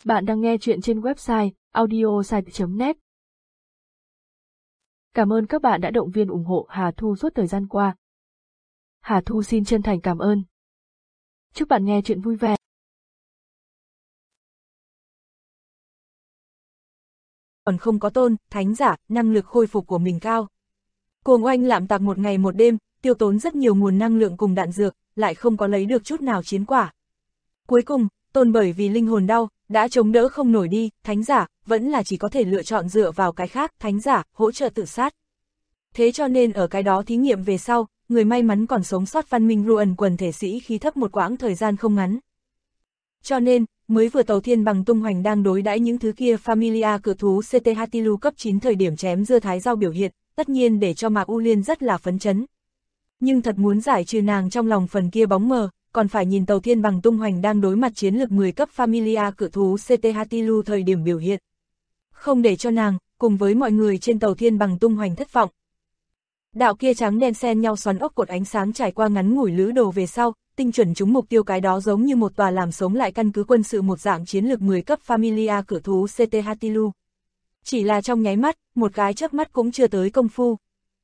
Bạn đang nghe chuyện trên website audiosite.net. Cảm ơn các bạn đã động viên ủng hộ Hà Thu suốt thời gian qua. Hà Thu xin chân thành cảm ơn. Chúc bạn nghe chuyện vui vẻ. Còn không có tôn, thánh giả, năng lực khôi phục của mình cao. Cuồng oanh lạm tặc một ngày một đêm, tiêu tốn rất nhiều nguồn năng lượng cùng đạn dược, lại không có lấy được chút nào chiến quả. Cuối cùng, tôn bởi vì linh hồn đau, đã chống đỡ không nổi đi, thánh giả, vẫn là chỉ có thể lựa chọn dựa vào cái khác, thánh giả, hỗ trợ tự sát. Thế cho nên ở cái đó thí nghiệm về sau, người may mắn còn sống sót văn minh Ruan quần thể sĩ khí thấp một quãng thời gian không ngắn. Cho nên, mới vừa tàu thiên bằng tung hoành đang đối đãi những thứ kia Familia cự thú CTHTLU cấp 9 thời điểm chém dưa thái rau biểu hiện, tất nhiên để cho Mạc U Liên rất là phấn chấn. Nhưng thật muốn giải trừ nàng trong lòng phần kia bóng mờ, còn phải nhìn tàu thiên bằng tung hoành đang đối mặt chiến lực 10 cấp Familia cự thú CTHTLU thời điểm biểu hiện. Không để cho nàng, cùng với mọi người trên tàu thiên bằng tung hoành thất vọng. Đạo kia trắng đen xen nhau xoắn ốc cột ánh sáng trải qua ngắn ngủi lữ đồ về sau, tinh chuẩn trúng mục tiêu cái đó giống như một tòa làm sống lại căn cứ quân sự một dạng chiến lược 10 cấp Familia cự thú CTHTLU. Chỉ là trong nháy mắt, một cái chớp mắt cũng chưa tới công phu.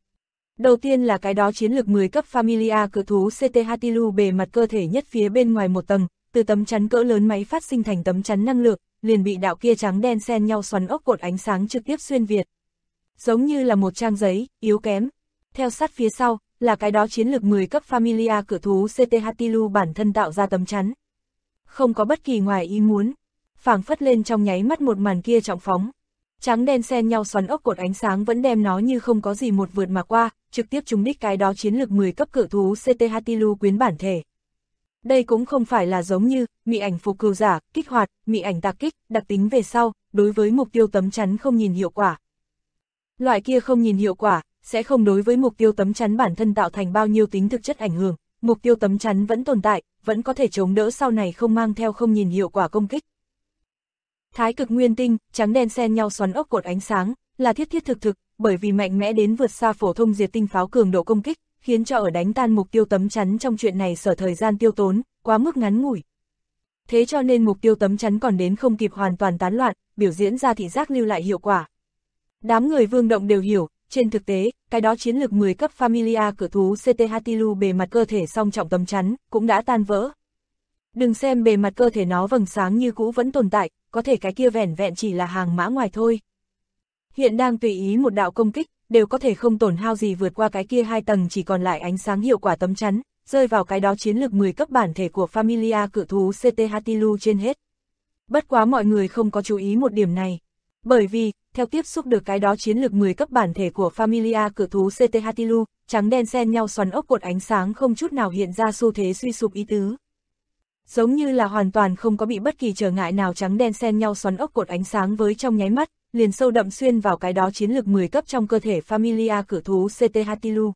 Đầu tiên là cái đó chiến lược 10 cấp Familia cự thú CTHTLU bề mặt cơ thể nhất phía bên ngoài một tầng, từ tấm chắn cỡ lớn máy phát sinh thành tấm chắn năng lượng, liền bị đạo kia trắng đen xen nhau xoắn ốc cột ánh sáng trực tiếp xuyên việt. Giống như là một trang giấy, yếu kém. Theo sát phía sau, là cái đó chiến lược 10 cấp Familia cự thú CTHTLU bản thân tạo ra tấm chắn. Không có bất kỳ ngoài ý muốn, phảng phất lên trong nháy mắt một màn kia trọng phóng. Trắng đen xen nhau xoắn ốc cột ánh sáng vẫn đem nó như không có gì một vượt mà qua, trực tiếp trúng đích cái đó chiến lược 10 cấp cự thú CTHTLU quyến bản thể. Đây cũng không phải là giống như mị ảnh phục cừu giả, kích hoạt, mị ảnh tạc kích, đặc tính về sau, đối với mục tiêu tấm chắn không nhìn hiệu quả. Loại kia không nhìn hiệu quả, sẽ không đối với mục tiêu tấm chắn bản thân tạo thành bao nhiêu tính thực chất ảnh hưởng, mục tiêu tấm chắn vẫn tồn tại, vẫn có thể chống đỡ sau này không mang theo không nhìn hiệu quả công kích. Thái cực nguyên tinh, trắng đen xen nhau xoắn ốc cột ánh sáng, là thiết thiết thực thực, bởi vì mạnh mẽ đến vượt xa phổ thông diệt tinh pháo cường độ công kích, khiến cho ở đánh tan mục tiêu tấm chắn trong chuyện này sở thời gian tiêu tốn, quá mức ngắn ngủi. Thế cho nên mục tiêu tấm chắn còn đến không kịp hoàn toàn tán loạn, biểu diễn ra thị giác lưu lại hiệu quả. Đám người Vương Động đều hiểu, trên thực tế, cái đó chiến lược 10 cấp Familia cự thú CTHTLU bề mặt cơ thể song trọng tấm chắn, cũng đã tan vỡ. Đừng xem bề mặt cơ thể nó vầng sáng như cũ vẫn tồn tại, có thể cái kia vẻn vẹn chỉ là hàng mã ngoài thôi. Hiện đang tùy ý một đạo công kích, đều có thể không tổn hao gì vượt qua cái kia hai tầng chỉ còn lại ánh sáng hiệu quả tấm chắn, rơi vào cái đó chiến lược 10 cấp bản thể của Familia cự thú CTHTLU trên hết. Bất quá mọi người không có chú ý một điểm này. Bởi vì, theo tiếp xúc được cái đó chiến lược 10 cấp bản thể của Familia cự thú CTHTLU, trắng đen xen nhau xoắn ốc cột ánh sáng không chút nào hiện ra xu thế suy sụp ý tứ. Giống như là hoàn toàn không có bị bất kỳ trở ngại nào trắng đen xen nhau xoắn ốc cột ánh sáng với trong nháy mắt, liền sâu đậm xuyên vào cái đó chiến lược 10 cấp trong cơ thể Familia cự thú CTHTLU.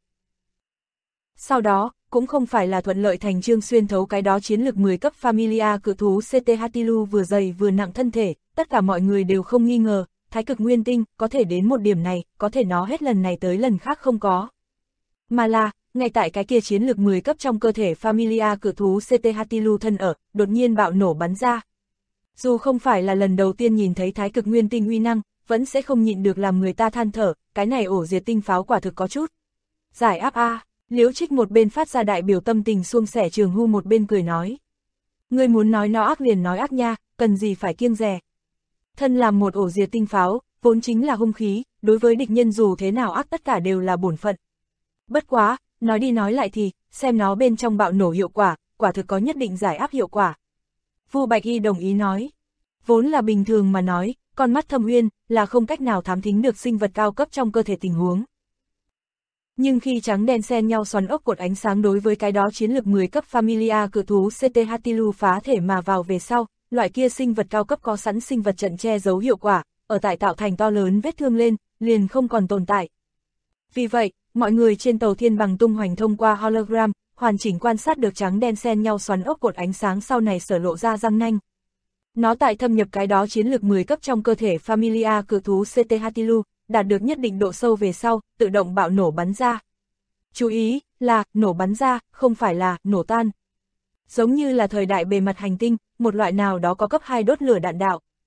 Sau đó, cũng không phải là thuận lợi thành chương xuyên thấu cái đó chiến lược 10 cấp Familia cự thú CTHTLU vừa dày vừa nặng thân thể, tất cả mọi người đều không nghi ngờ, thái cực nguyên tinh có thể đến một điểm này, có thể nó hết lần này tới lần khác không có. Mà là, ngay tại cái kia chiến lược 10 cấp trong cơ thể Familia cự thú CTHTLU thân ở, đột nhiên bạo nổ bắn ra. Dù không phải là lần đầu tiên nhìn thấy thái cực nguyên tinh uy năng, vẫn sẽ không nhịn được làm người ta than thở, cái này ổ diệt tinh pháo quả thực có chút. Giải áp a. Liễu Trích một bên phát ra đại biểu tâm tình suông sẻ Trường Hu một bên cười nói. Ngươi muốn nói nó ác liền nói ác nha, cần gì phải kiêng dè. Thân làm một ổ diệt tinh pháo, vốn chính là hung khí, đối với địch nhân dù thế nào ác tất cả đều là bổn phận. Bất quá, nói đi nói lại thì, xem nó bên trong bạo nổ hiệu quả, quả thực có nhất định giải áp hiệu quả. Vu Bạch Y đồng ý nói. Vốn là bình thường mà nói, con mắt Thâm Uyên là không cách nào thám thính được sinh vật cao cấp trong cơ thể tình huống. Nhưng khi trắng đen xen nhau xoắn ốc cột ánh sáng đối với cái đó chiến lược 10 cấp Familia cự thú CTHTLU phá thể mà vào về sau, loại kia sinh vật cao cấp có sẵn sinh vật trận che giấu hiệu quả, ở tại tạo thành to lớn vết thương lên, liền không còn tồn tại. Vì vậy, mọi người trên tàu thiên bằng tung hoành thông qua hologram, hoàn chỉnh quan sát được trắng đen xen nhau xoắn ốc cột ánh sáng sau này sở lộ ra răng nanh. Nó tại thâm nhập cái đó chiến lược 10 cấp trong cơ thể Familia cự thú CTHTLU, đạt được nhất định độ sâu về sau, tự động bạo nổ bắn ra. Chú ý, là nổ bắn ra, không phải là nổ tan. Giống như là thời đại bề mặt hành tinh, một loại nào đó có cấp 2 đốt lửa đạn đạo,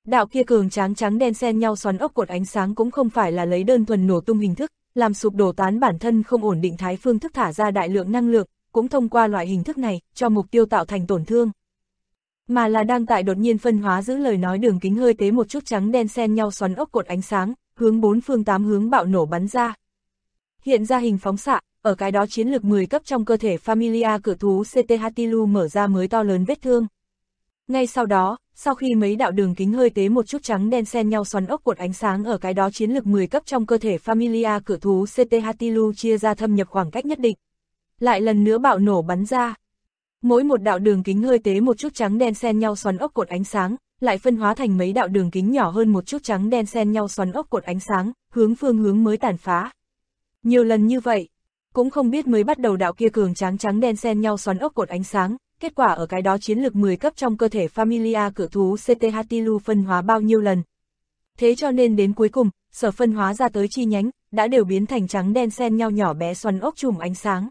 Đạo kia cường tráng trắng đen xen nhau xoắn ốc cột ánh sáng cũng không phải là lấy đơn thuần nổ tung hình thức, làm sụp đổ tán bản thân không ổn định thái phương thức thả ra đại lượng năng lượng, cũng thông qua loại hình thức này, cho mục tiêu tạo thành tổn thương. Mà là đang tại đột nhiên phân hóa giữ lời nói đường kính hơi tế một chút trắng đen xen nhau xoắn ốc cột ánh sáng, hướng bốn phương tám hướng bạo nổ bắn ra. Hiện ra hình phóng xạ, ở cái đó chiến lược 10 cấp trong cơ thể Familia cự thú CT Hatilu mở ra mới to lớn vết thương. Ngay sau đó, sau khi mấy đạo đường kính hơi tế một chút trắng đen xen nhau xoắn ốc cột ánh sáng ở cái đó chiến lược 10 cấp trong cơ thể Familia cự thú CT Hatilu chia ra thâm nhập khoảng cách nhất định. Lại lần nữa bạo nổ bắn ra. Mỗi một đạo đường kính hơi tế một chút trắng đen xen nhau xoắn ốc cột ánh sáng, lại phân hóa thành mấy đạo đường kính nhỏ hơn một chút trắng đen xen nhau xoắn ốc cột ánh sáng, hướng phương hướng mới tàn phá. Nhiều lần như vậy, cũng không biết mới bắt đầu đạo kia cường tráng trắng đen xen nhau xoắn ốc cột ánh sáng, kết quả ở cái đó chiến lược 10 cấp trong cơ thể Familia cự thú CT Hatilu phân hóa bao nhiêu lần. Thế cho nên đến cuối cùng, sở phân hóa ra tới chi nhánh, đã đều biến thành trắng đen xen nhau nhỏ bé xoắn ốc chùm ánh sáng.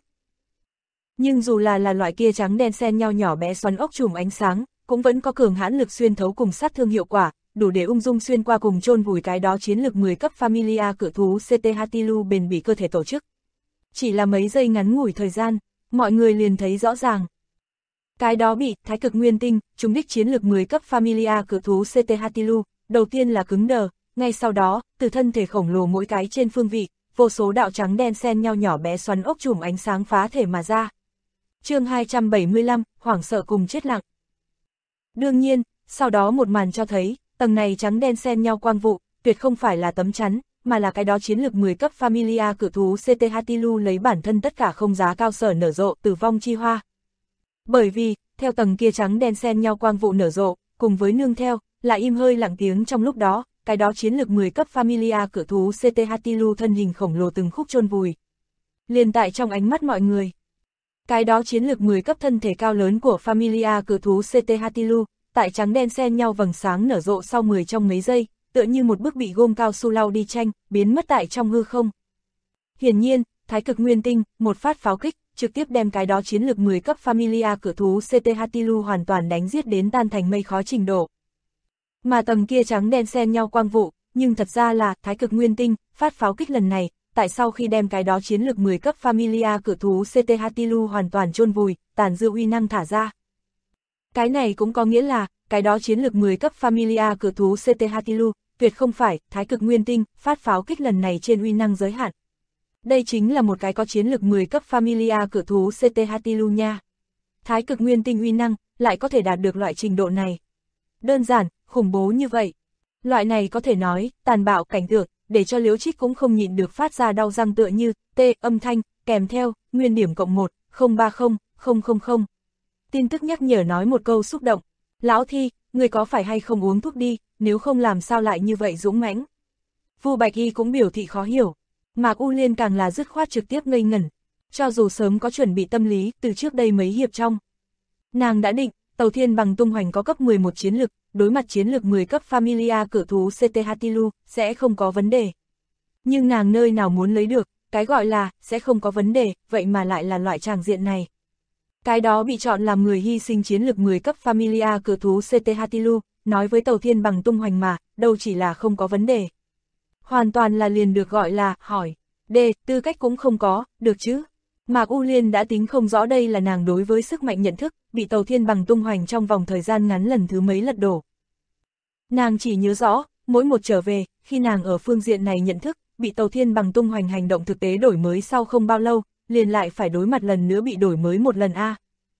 Nhưng dù là loại kia trắng đen xen nhau nhỏ bé xoắn ốc chùm ánh sáng, cũng vẫn có cường hãn lực xuyên thấu cùng sát thương hiệu quả, đủ để ung dung xuyên qua cùng chôn vùi cái đó chiến lược 10 cấp Familia cự thú CT Hatilu bền bỉ cơ thể tổ chức. Chỉ là mấy giây ngắn ngủi thời gian, mọi người liền thấy rõ ràng. Cái đó bị thái cực nguyên tinh, trúng đích chiến lược 10 cấp Familia cự thú CT Hatilu, đầu tiên là cứng đờ, ngay sau đó, từ thân thể khổng lồ mỗi cái trên phương vị, vô số đạo trắng đen xen nhau nhỏ bé xoắn ốc chùm ánh sáng phá thể mà ra. Chương 275, hoảng sợ cùng chết lặng. Đương nhiên, sau đó một màn cho thấy, tầng này trắng đen xen nhau quang vụ, tuyệt không phải là tấm chắn, mà là cái đó chiến lược 10 cấp Familia cự thú CT Hatilu lấy bản thân tất cả không giá cao sở nở rộ tử vong chi hoa. Bởi vì, theo tầng kia trắng đen xen nhau quang vụ nở rộ, cùng với nương theo, là im hơi lặng tiếng trong lúc đó, cái đó chiến lược 10 cấp Familia cự thú CT Hatilu thân hình khổng lồ từng khúc chôn vùi. Liền tại trong ánh mắt mọi người. Cái đó chiến lược 10 cấp thân thể cao lớn của Familia cự thú CT Hatilu, tại trắng đen xen nhau vầng sáng nở rộ sau 10 trong mấy giây, tựa như một bức bị gôm cao su lau đi tranh, biến mất tại trong hư không. Hiển nhiên, thái cực nguyên tinh, một phát pháo kích, trực tiếp đem cái đó chiến lược 10 cấp Familia cự thú CT Hatilu hoàn toàn đánh giết đến tan thành mây khói trình độ. Mà tầng kia trắng đen xen nhau quang vụ, nhưng thật ra là thái cực nguyên tinh, phát pháo kích lần này, tại sau khi đem cái đó chiến lược 10 cấp Familia cự thú CT Hatilu hoàn toàn chôn vùi, tàn dư uy năng thả ra. Cái này cũng có nghĩa là, cái đó chiến lược 10 cấp Familia cự thú CT Hatilu, tuyệt không phải thái cực nguyên tinh, phát pháo kích lần này trên uy năng giới hạn. Đây chính là một cái có chiến lược 10 cấp Familia cự thú CT Hatilu nha. Thái cực nguyên tinh uy năng, lại có thể đạt được loại trình độ này. Đơn giản, khủng bố như vậy. Loại này có thể nói, tàn bạo cảnh tượng, để cho Liễu Trích cũng không nhịn được phát ra đau răng tựa như, âm thanh, kèm theo, nguyên điểm cộng 1, 030, 000. Tin tức nhắc nhở nói một câu xúc động. Lão Thi, người có phải hay không uống thuốc đi, nếu không làm sao lại như vậy dũng mãnh. Vu Bạch Y cũng biểu thị khó hiểu. Mạc U Liên càng là dứt khoát trực tiếp ngây ngẩn. Cho dù sớm có chuẩn bị tâm lý từ trước đây mấy hiệp trong. Nàng đã định, Tàu Thiên Bằng tung hoành có cấp 11 chiến lực, đối mặt chiến lược 10 cấp Familia cự thú CT Hatilu, sẽ không có vấn đề. Nhưng nàng nơi nào muốn lấy được, cái gọi là, sẽ không có vấn đề, vậy mà lại là loại tràng diện này. Cái đó bị chọn làm người hy sinh chiến lược 10 cấp Familia cự thú CT Hatilu, nói với Tàu Thiên Bằng tung hoành mà, đâu chỉ là không có vấn đề. Hoàn toàn là liền được gọi là, hỏi, tư cách cũng không có, được chứ. Mạc U Liên đã tính không rõ đây là nàng đối với sức mạnh nhận thức, bị Tàu Thiên Bằng tung hoành trong vòng thời gian ngắn lần thứ mấy lật đổ. Nàng chỉ nhớ rõ, mỗi một trở về, khi nàng ở phương diện này nhận thức, bị Tàu Thiên Bằng tung hoành hành động thực tế đổi mới sau không bao lâu, liền lại phải đối mặt lần nữa bị đổi mới một lần a.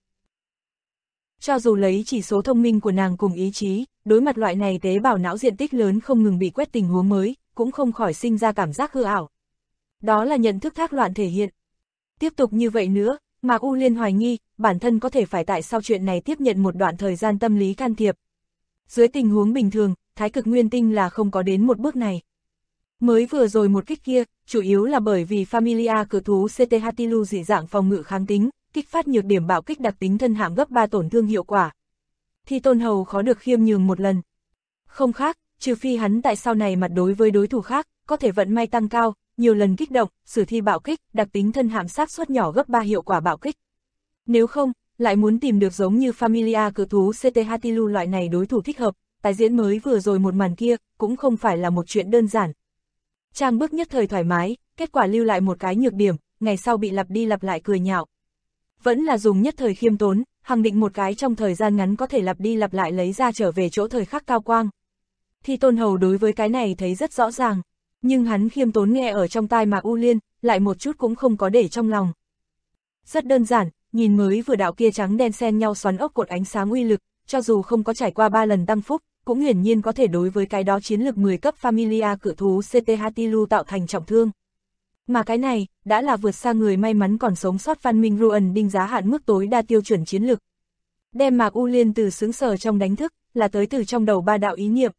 Cho dù lấy chỉ số thông minh của nàng cùng ý chí, đối mặt loại này tế bào não diện tích lớn không ngừng bị quét tình huống mới, cũng không khỏi sinh ra cảm giác hư ảo. Đó là nhận thức thác loạn thể hiện. Tiếp tục như vậy nữa, Mạc U Liên hoài nghi, bản thân có thể phải tại sau chuyện này tiếp nhận một đoạn thời gian tâm lý can thiệp. Dưới tình huống bình thường, thái cực nguyên tinh là không có đến một bước này. Mới vừa rồi một kích kia, chủ yếu là bởi vì Familia cự thú CT Hatilu dị dạng phòng ngự kháng tính, kích phát nhược điểm bạo kích đặc tính thân hạm gấp 3 tổn thương hiệu quả. Thì Tôn Hầu khó được khiêm nhường một lần. Không khác, trừ phi hắn tại sau này mặt đối với đối thủ khác, có thể vận may tăng cao, nhiều lần kích động, sử thi bạo kích, đặc tính thân hạm xác suất nhỏ gấp 3 hiệu quả bạo kích. Nếu không, lại muốn tìm được giống như Familia cự thú CT Hatilu loại này đối thủ thích hợp, tái diễn mới vừa rồi một màn kia, cũng không phải là một chuyện đơn giản. Trang Bức nhất thời thoải mái, kết quả lưu lại một cái nhược điểm, ngày sau bị lặp đi lặp lại cười nhạo. Vẫn là dùng nhất thời khiêm tốn, khẳng định một cái trong thời gian ngắn có thể lặp đi lặp lại lấy ra trở về chỗ thời khắc cao quang. Thi Tôn Hầu đối với cái này thấy rất rõ ràng, nhưng hắn khiêm tốn nghe ở trong tai Mạc U Liên, lại một chút cũng không có để trong lòng. Rất đơn giản, nhìn mới vừa đạo kia trắng đen xen nhau xoắn ốc cột ánh sáng uy lực, cho dù không có trải qua 3 lần tăng phúc, cũng hiển nhiên có thể đối với cái đó chiến lực 10 cấp Familia cự thú CT Hatilu tạo thành trọng thương. Mà cái này, đã là vượt xa người may mắn còn sống sót văn minh Ruan đinh giá hạn mức tối đa tiêu chuẩn chiến lực. Đem Mạc U Liên từ sững sờ trong đánh thức, là tới từ trong đầu 3 đạo ý niệm.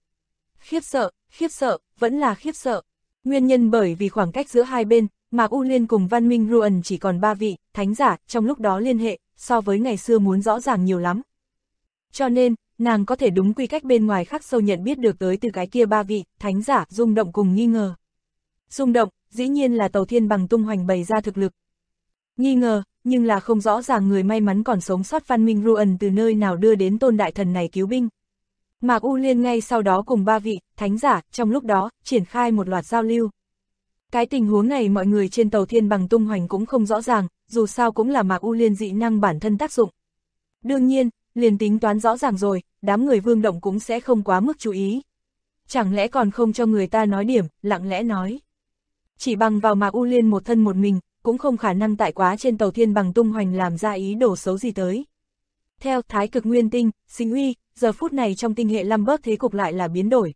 Khiếp sợ, vẫn là khiếp sợ. Nguyên nhân bởi vì khoảng cách giữa hai bên, Mạc U Liên cùng văn minh Ruan chỉ còn 3 vị, thánh giả, trong lúc đó liên hệ, so với ngày xưa muốn rõ ràng nhiều lắm. Cho nên, nàng có thể đúng quy cách bên ngoài khắc sâu nhận biết được tới từ cái kia 3 vị, thánh giả, rung động cùng nghi ngờ. Rung động, dĩ nhiên là Tàu Thiên Bằng tung hoành bày ra thực lực. Nghi ngờ, nhưng là không rõ ràng người may mắn còn sống sót văn minh Ruan từ nơi nào đưa đến tôn đại thần này cứu binh. Mạc U Liên ngay sau đó cùng 3 vị, thánh giả, trong lúc đó, triển khai một loạt giao lưu. Cái tình huống này mọi người trên Tàu Thiên Bằng tung hoành cũng không rõ ràng, dù sao cũng là Mạc U Liên dị năng bản thân tác dụng. Đương nhiên, liền tính toán rõ ràng rồi, đám người Vương Động cũng sẽ không quá mức chú ý. Chẳng lẽ còn không cho người ta nói điểm, lặng lẽ nói. Chỉ bằng vào Mạc U Liên một thân một mình, cũng không khả năng tại quá trên Tàu Thiên Bằng tung hoành làm ra ý đồ xấu gì tới. Theo Thái Cực Nguyên Tinh, Sinh Uy, giờ phút này trong tinh hệ Lambert thế cục lại là biến đổi.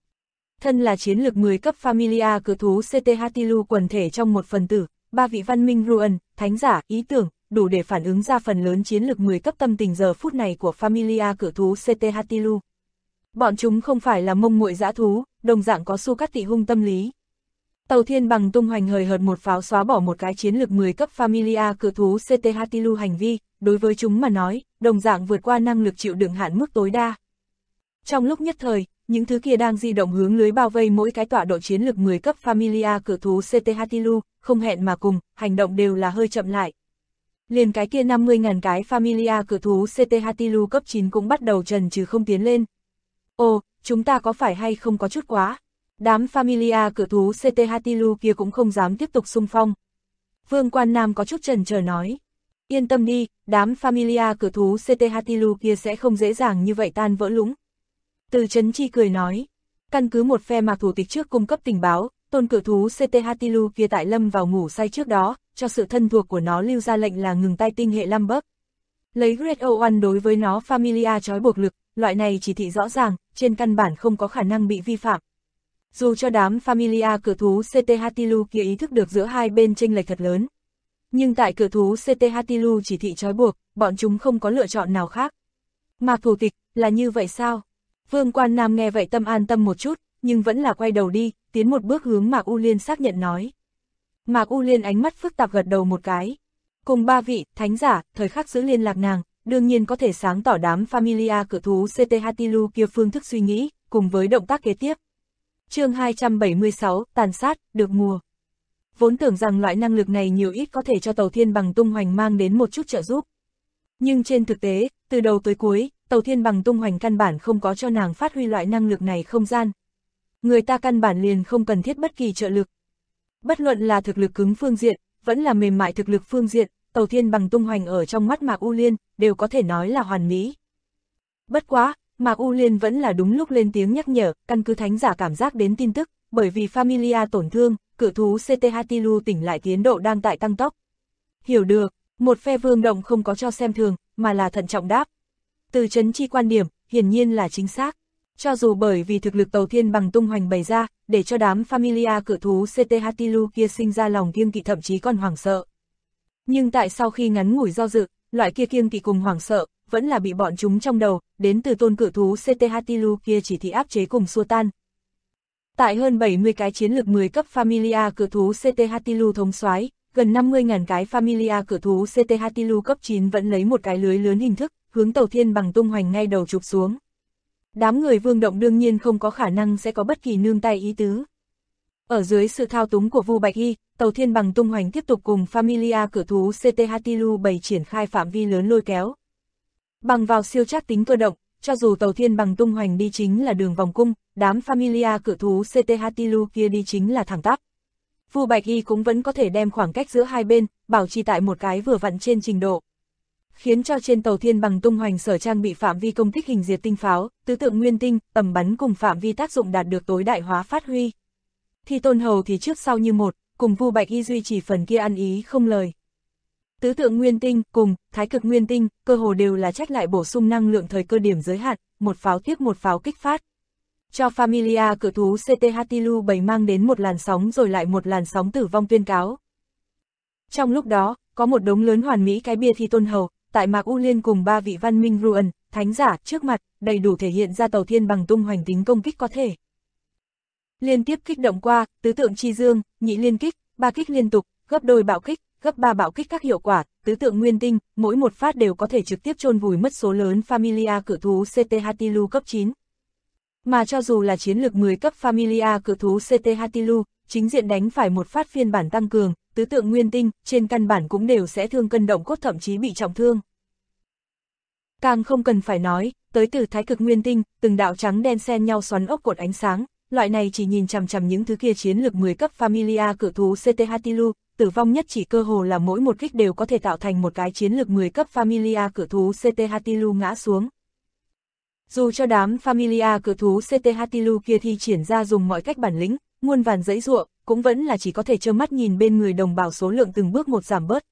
Thân là chiến lược 10 cấp Familia cự thú CT Hatilu quần thể trong một phần tử, 3 vị văn minh Ruan, thánh giả, ý tưởng, đủ để phản ứng ra phần lớn chiến lược 10 cấp tâm tình giờ phút này của Familia cự thú CT Hatilu. Bọn chúng không phải là mông muội dã thú, đồng dạng có su cắt tị hung tâm lý. Tàu Thiên Bằng tung hoành hời hợt một pháo xóa bỏ một cái chiến lược 10 cấp Familia cự thú CT Hatilu hành vi, đối với chúng mà nói, đồng dạng vượt qua năng lực chịu đựng hạn mức tối đa. Trong lúc nhất thời, những thứ kia đang di động hướng lưới bao vây mỗi cái tọa độ chiến lược 10 cấp Familia cự thú CT Hatilu, không hẹn mà cùng, hành động đều là hơi chậm lại. Liền cái kia 50.000 cái Familia cự thú CT Hatilu cấp 9 cũng bắt đầu chần chừ không tiến lên. Ồ, chúng ta có phải hay không có chút quá? Đám Familia cự thú CT Hatilu kia cũng không dám tiếp tục xung phong. Vương Quan Nam có chút chần chờ nói. Yên tâm đi, đám Familia cự thú CT Hatilu kia sẽ không dễ dàng như vậy tan vỡ lũng. Từ Trấn Chi cười nói. Căn cứ một phe Mạc thủ tịch trước cung cấp tình báo, tôn cự thú CT Hatilu kia tại lâm vào ngủ say trước đó, cho sự thân thuộc của nó lưu ra lệnh là ngừng tay tinh hệ Lambert. Lấy Great O1 đối với nó Familia trói buộc lực, loại này chỉ thị rõ ràng, trên căn bản không có khả năng bị vi phạm. Dù cho đám Familia cự thú CT Hatilu kia ý thức được giữa hai bên chênh lệch thật lớn. Nhưng tại cự thú CT Hatilu chỉ thị trói buộc, bọn chúng không có lựa chọn nào khác. Mạc thủ tịch, là như vậy sao? Vương Quan Nam nghe vậy tâm an tâm một chút, nhưng vẫn là quay đầu đi, tiến một bước hướng Mạc U Liên xác nhận nói. Mạc U Liên ánh mắt phức tạp gật đầu một cái. Cùng 3 vị, thánh giả, thời khắc giữ liên lạc nàng, đương nhiên có thể sáng tỏ đám Familia cự thú CT Hatilu kia phương thức suy nghĩ, cùng với động tác kế tiếp. Chương 276, tàn sát, được mùa. Vốn tưởng rằng loại năng lực này nhiều ít có thể cho Tàu Thiên Bằng tung hoành mang đến một chút trợ giúp. Nhưng trên thực tế, từ đầu tới cuối, Tàu Thiên Bằng tung hoành căn bản không có cho nàng phát huy loại năng lực này không gian. Người ta căn bản liền không cần thiết bất kỳ trợ lực. Bất luận là thực lực cứng phương diện, vẫn là mềm mại thực lực phương diện, Tàu Thiên Bằng tung hoành ở trong mắt Mạc U Liên, đều có thể nói là hoàn mỹ. Bất quá, Mạc U Liên vẫn là đúng lúc lên tiếng nhắc nhở, căn cứ thánh giả cảm giác đến tin tức, bởi vì Familia tổn thương, cự thú CT Hatilu tỉnh lại tiến độ đang tại tăng tốc. Hiểu được, một phe Vương Động không có cho xem thường, mà là thận trọng đáp. Từ Trấn Chi quan điểm, hiển nhiên là chính xác. Cho dù bởi vì thực lực Tàu Thiên Bằng tung hoành bày ra, để cho đám Familia cự thú CT Hatilu kia sinh ra lòng kiêng kỵ thậm chí còn hoảng sợ. Nhưng tại sau khi ngắn ngủi do dự, loại kia kiêng kỵ cùng hoảng sợ, vẫn là bị bọn chúng trong đầu, đến từ tôn cự thú CT Hatilu kia chỉ thị áp chế cùng xua tan. Tại hơn 70 cái chiến lược 10 cấp Familia cự thú CT Hatilu thống soái, gần 50.000 cái Familia cự thú CT Hatilu cấp 9 vẫn lấy một cái lưới lớn hình thức, hướng Tàu Thiên Bằng tung hoành ngay đầu chụp xuống. Đám người Vương Động đương nhiên không có khả năng sẽ có bất kỳ nương tay ý tứ. Ở dưới sự thao túng của Vu Bạch Y, Tàu Thiên Bằng tung hoành tiếp tục cùng Familia cự thú CT Hatilu bày triển khai phạm vi lớn lôi kéo. Bằng vào siêu trác tính cơ động, cho dù Tàu Thiên Bằng tung hoành đi chính là đường vòng cung, đám Familia cự thú CT Hatilu kia đi chính là thẳng tắp. Vu Bạch Y cũng vẫn có thể đem khoảng cách giữa hai bên, bảo trì tại một cái vừa vặn trên trình độ. Khiến cho trên Tàu Thiên Bằng tung hoành sở trang bị phạm vi công kích hình diệt tinh pháo, tứ tượng nguyên tinh, tầm bắn cùng phạm vi tác dụng đạt được tối đại hóa phát huy. Thi Tôn Hầu thì trước sau như một, cùng Vu Bạch Y duy trì phần kia ăn ý không lời. Tứ tượng nguyên tinh cùng thái cực nguyên tinh cơ hồ đều là trách lại bổ sung năng lượng thời cơ điểm giới hạn, một pháo tiếp một pháo kích phát. Cho Familia cự thú CT Hatilu 7 mang đến một làn sóng rồi lại một làn sóng tử vong tuyên cáo. Trong lúc đó, có một đống lớn hoàn mỹ cái bia Thi Tôn Hầu, tại Mạc U Liên cùng 3 vị văn minh Ruan, thánh giả trước mặt, đầy đủ thể hiện ra Tàu Thiên Bằng tung hoành tính công kích có thể. Liên tiếp kích động qua, tứ tượng chi dương, nhị liên kích, 3 kích liên tục, gấp đôi bạo kích, gấp 3 bạo kích các hiệu quả, tứ tượng nguyên tinh, mỗi một phát đều có thể trực tiếp chôn vùi mất số lớn Familia cự thú CT Hatilu cấp 9. Mà cho dù là chiến lược 10 cấp Familia cự thú CT Hatilu, chính diện đánh phải một phát phiên bản tăng cường, tứ tượng nguyên tinh, trên căn bản cũng đều sẽ thương cân động cốt thậm chí bị trọng thương. Càng không cần phải nói, tới từ thái cực nguyên tinh, từng đạo trắng đen xen nhau xoắn ốc cột ánh sáng, loại này chỉ nhìn chằm chằm những thứ kia chiến lược 10 cấp Familia cự thú CT Hatilu, tử vong nhất chỉ cơ hồ là mỗi một kích đều có thể tạo thành một cái chiến lược 10 cấp Familia cự thú CT Hatilu ngã xuống. Dù cho đám Familia cự thú CT Hatilu kia thi triển ra dùng mọi cách bản lĩnh, muôn vàn dãy ruộng, cũng vẫn là chỉ có thể trơ mắt nhìn bên người đồng bào số lượng từng bước một giảm bớt.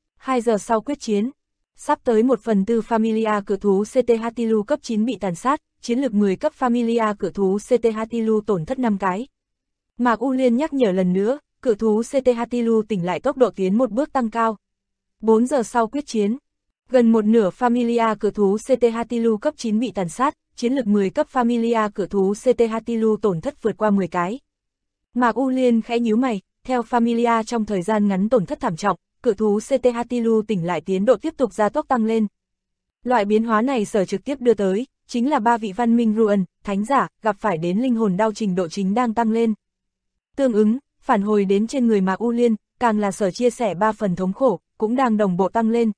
2 giờ sau quyết chiến, sắp tới 1/4 Familia cự thú CT Hatilu cấp 9 bị tàn sát, chiến lược 10 cấp Familia cự thú CT Hatilu tổn thất 5 cái. Mạc U Liên nhắc nhở lần nữa, cự thú CT Hatilu tỉnh lại tốc độ tiến một bước tăng cao. 4 giờ sau quyết chiến, gần một nửa Familia cự thú CT Hatilu cấp 9 bị tàn sát, chiến lược 10 cấp Familia cự thú CT Hatilu tổn thất vượt qua 10 cái. Mạc U Liên khẽ nhíu mày, theo Familia trong thời gian ngắn tổn thất thảm trọng, cự thú CT Hatilu tỉnh lại tiến độ tiếp tục gia tốc tăng lên. Loại biến hóa này sở trực tiếp đưa tới, chính là 3 vị văn minh Ruan, thánh giả, gặp phải đến linh hồn đau trình độ chính đang tăng lên. Tương ứng, phản hồi đến trên người Mạc U Liên, càng là sở chia sẻ 3 phần thống khổ, cũng đang đồng bộ tăng lên.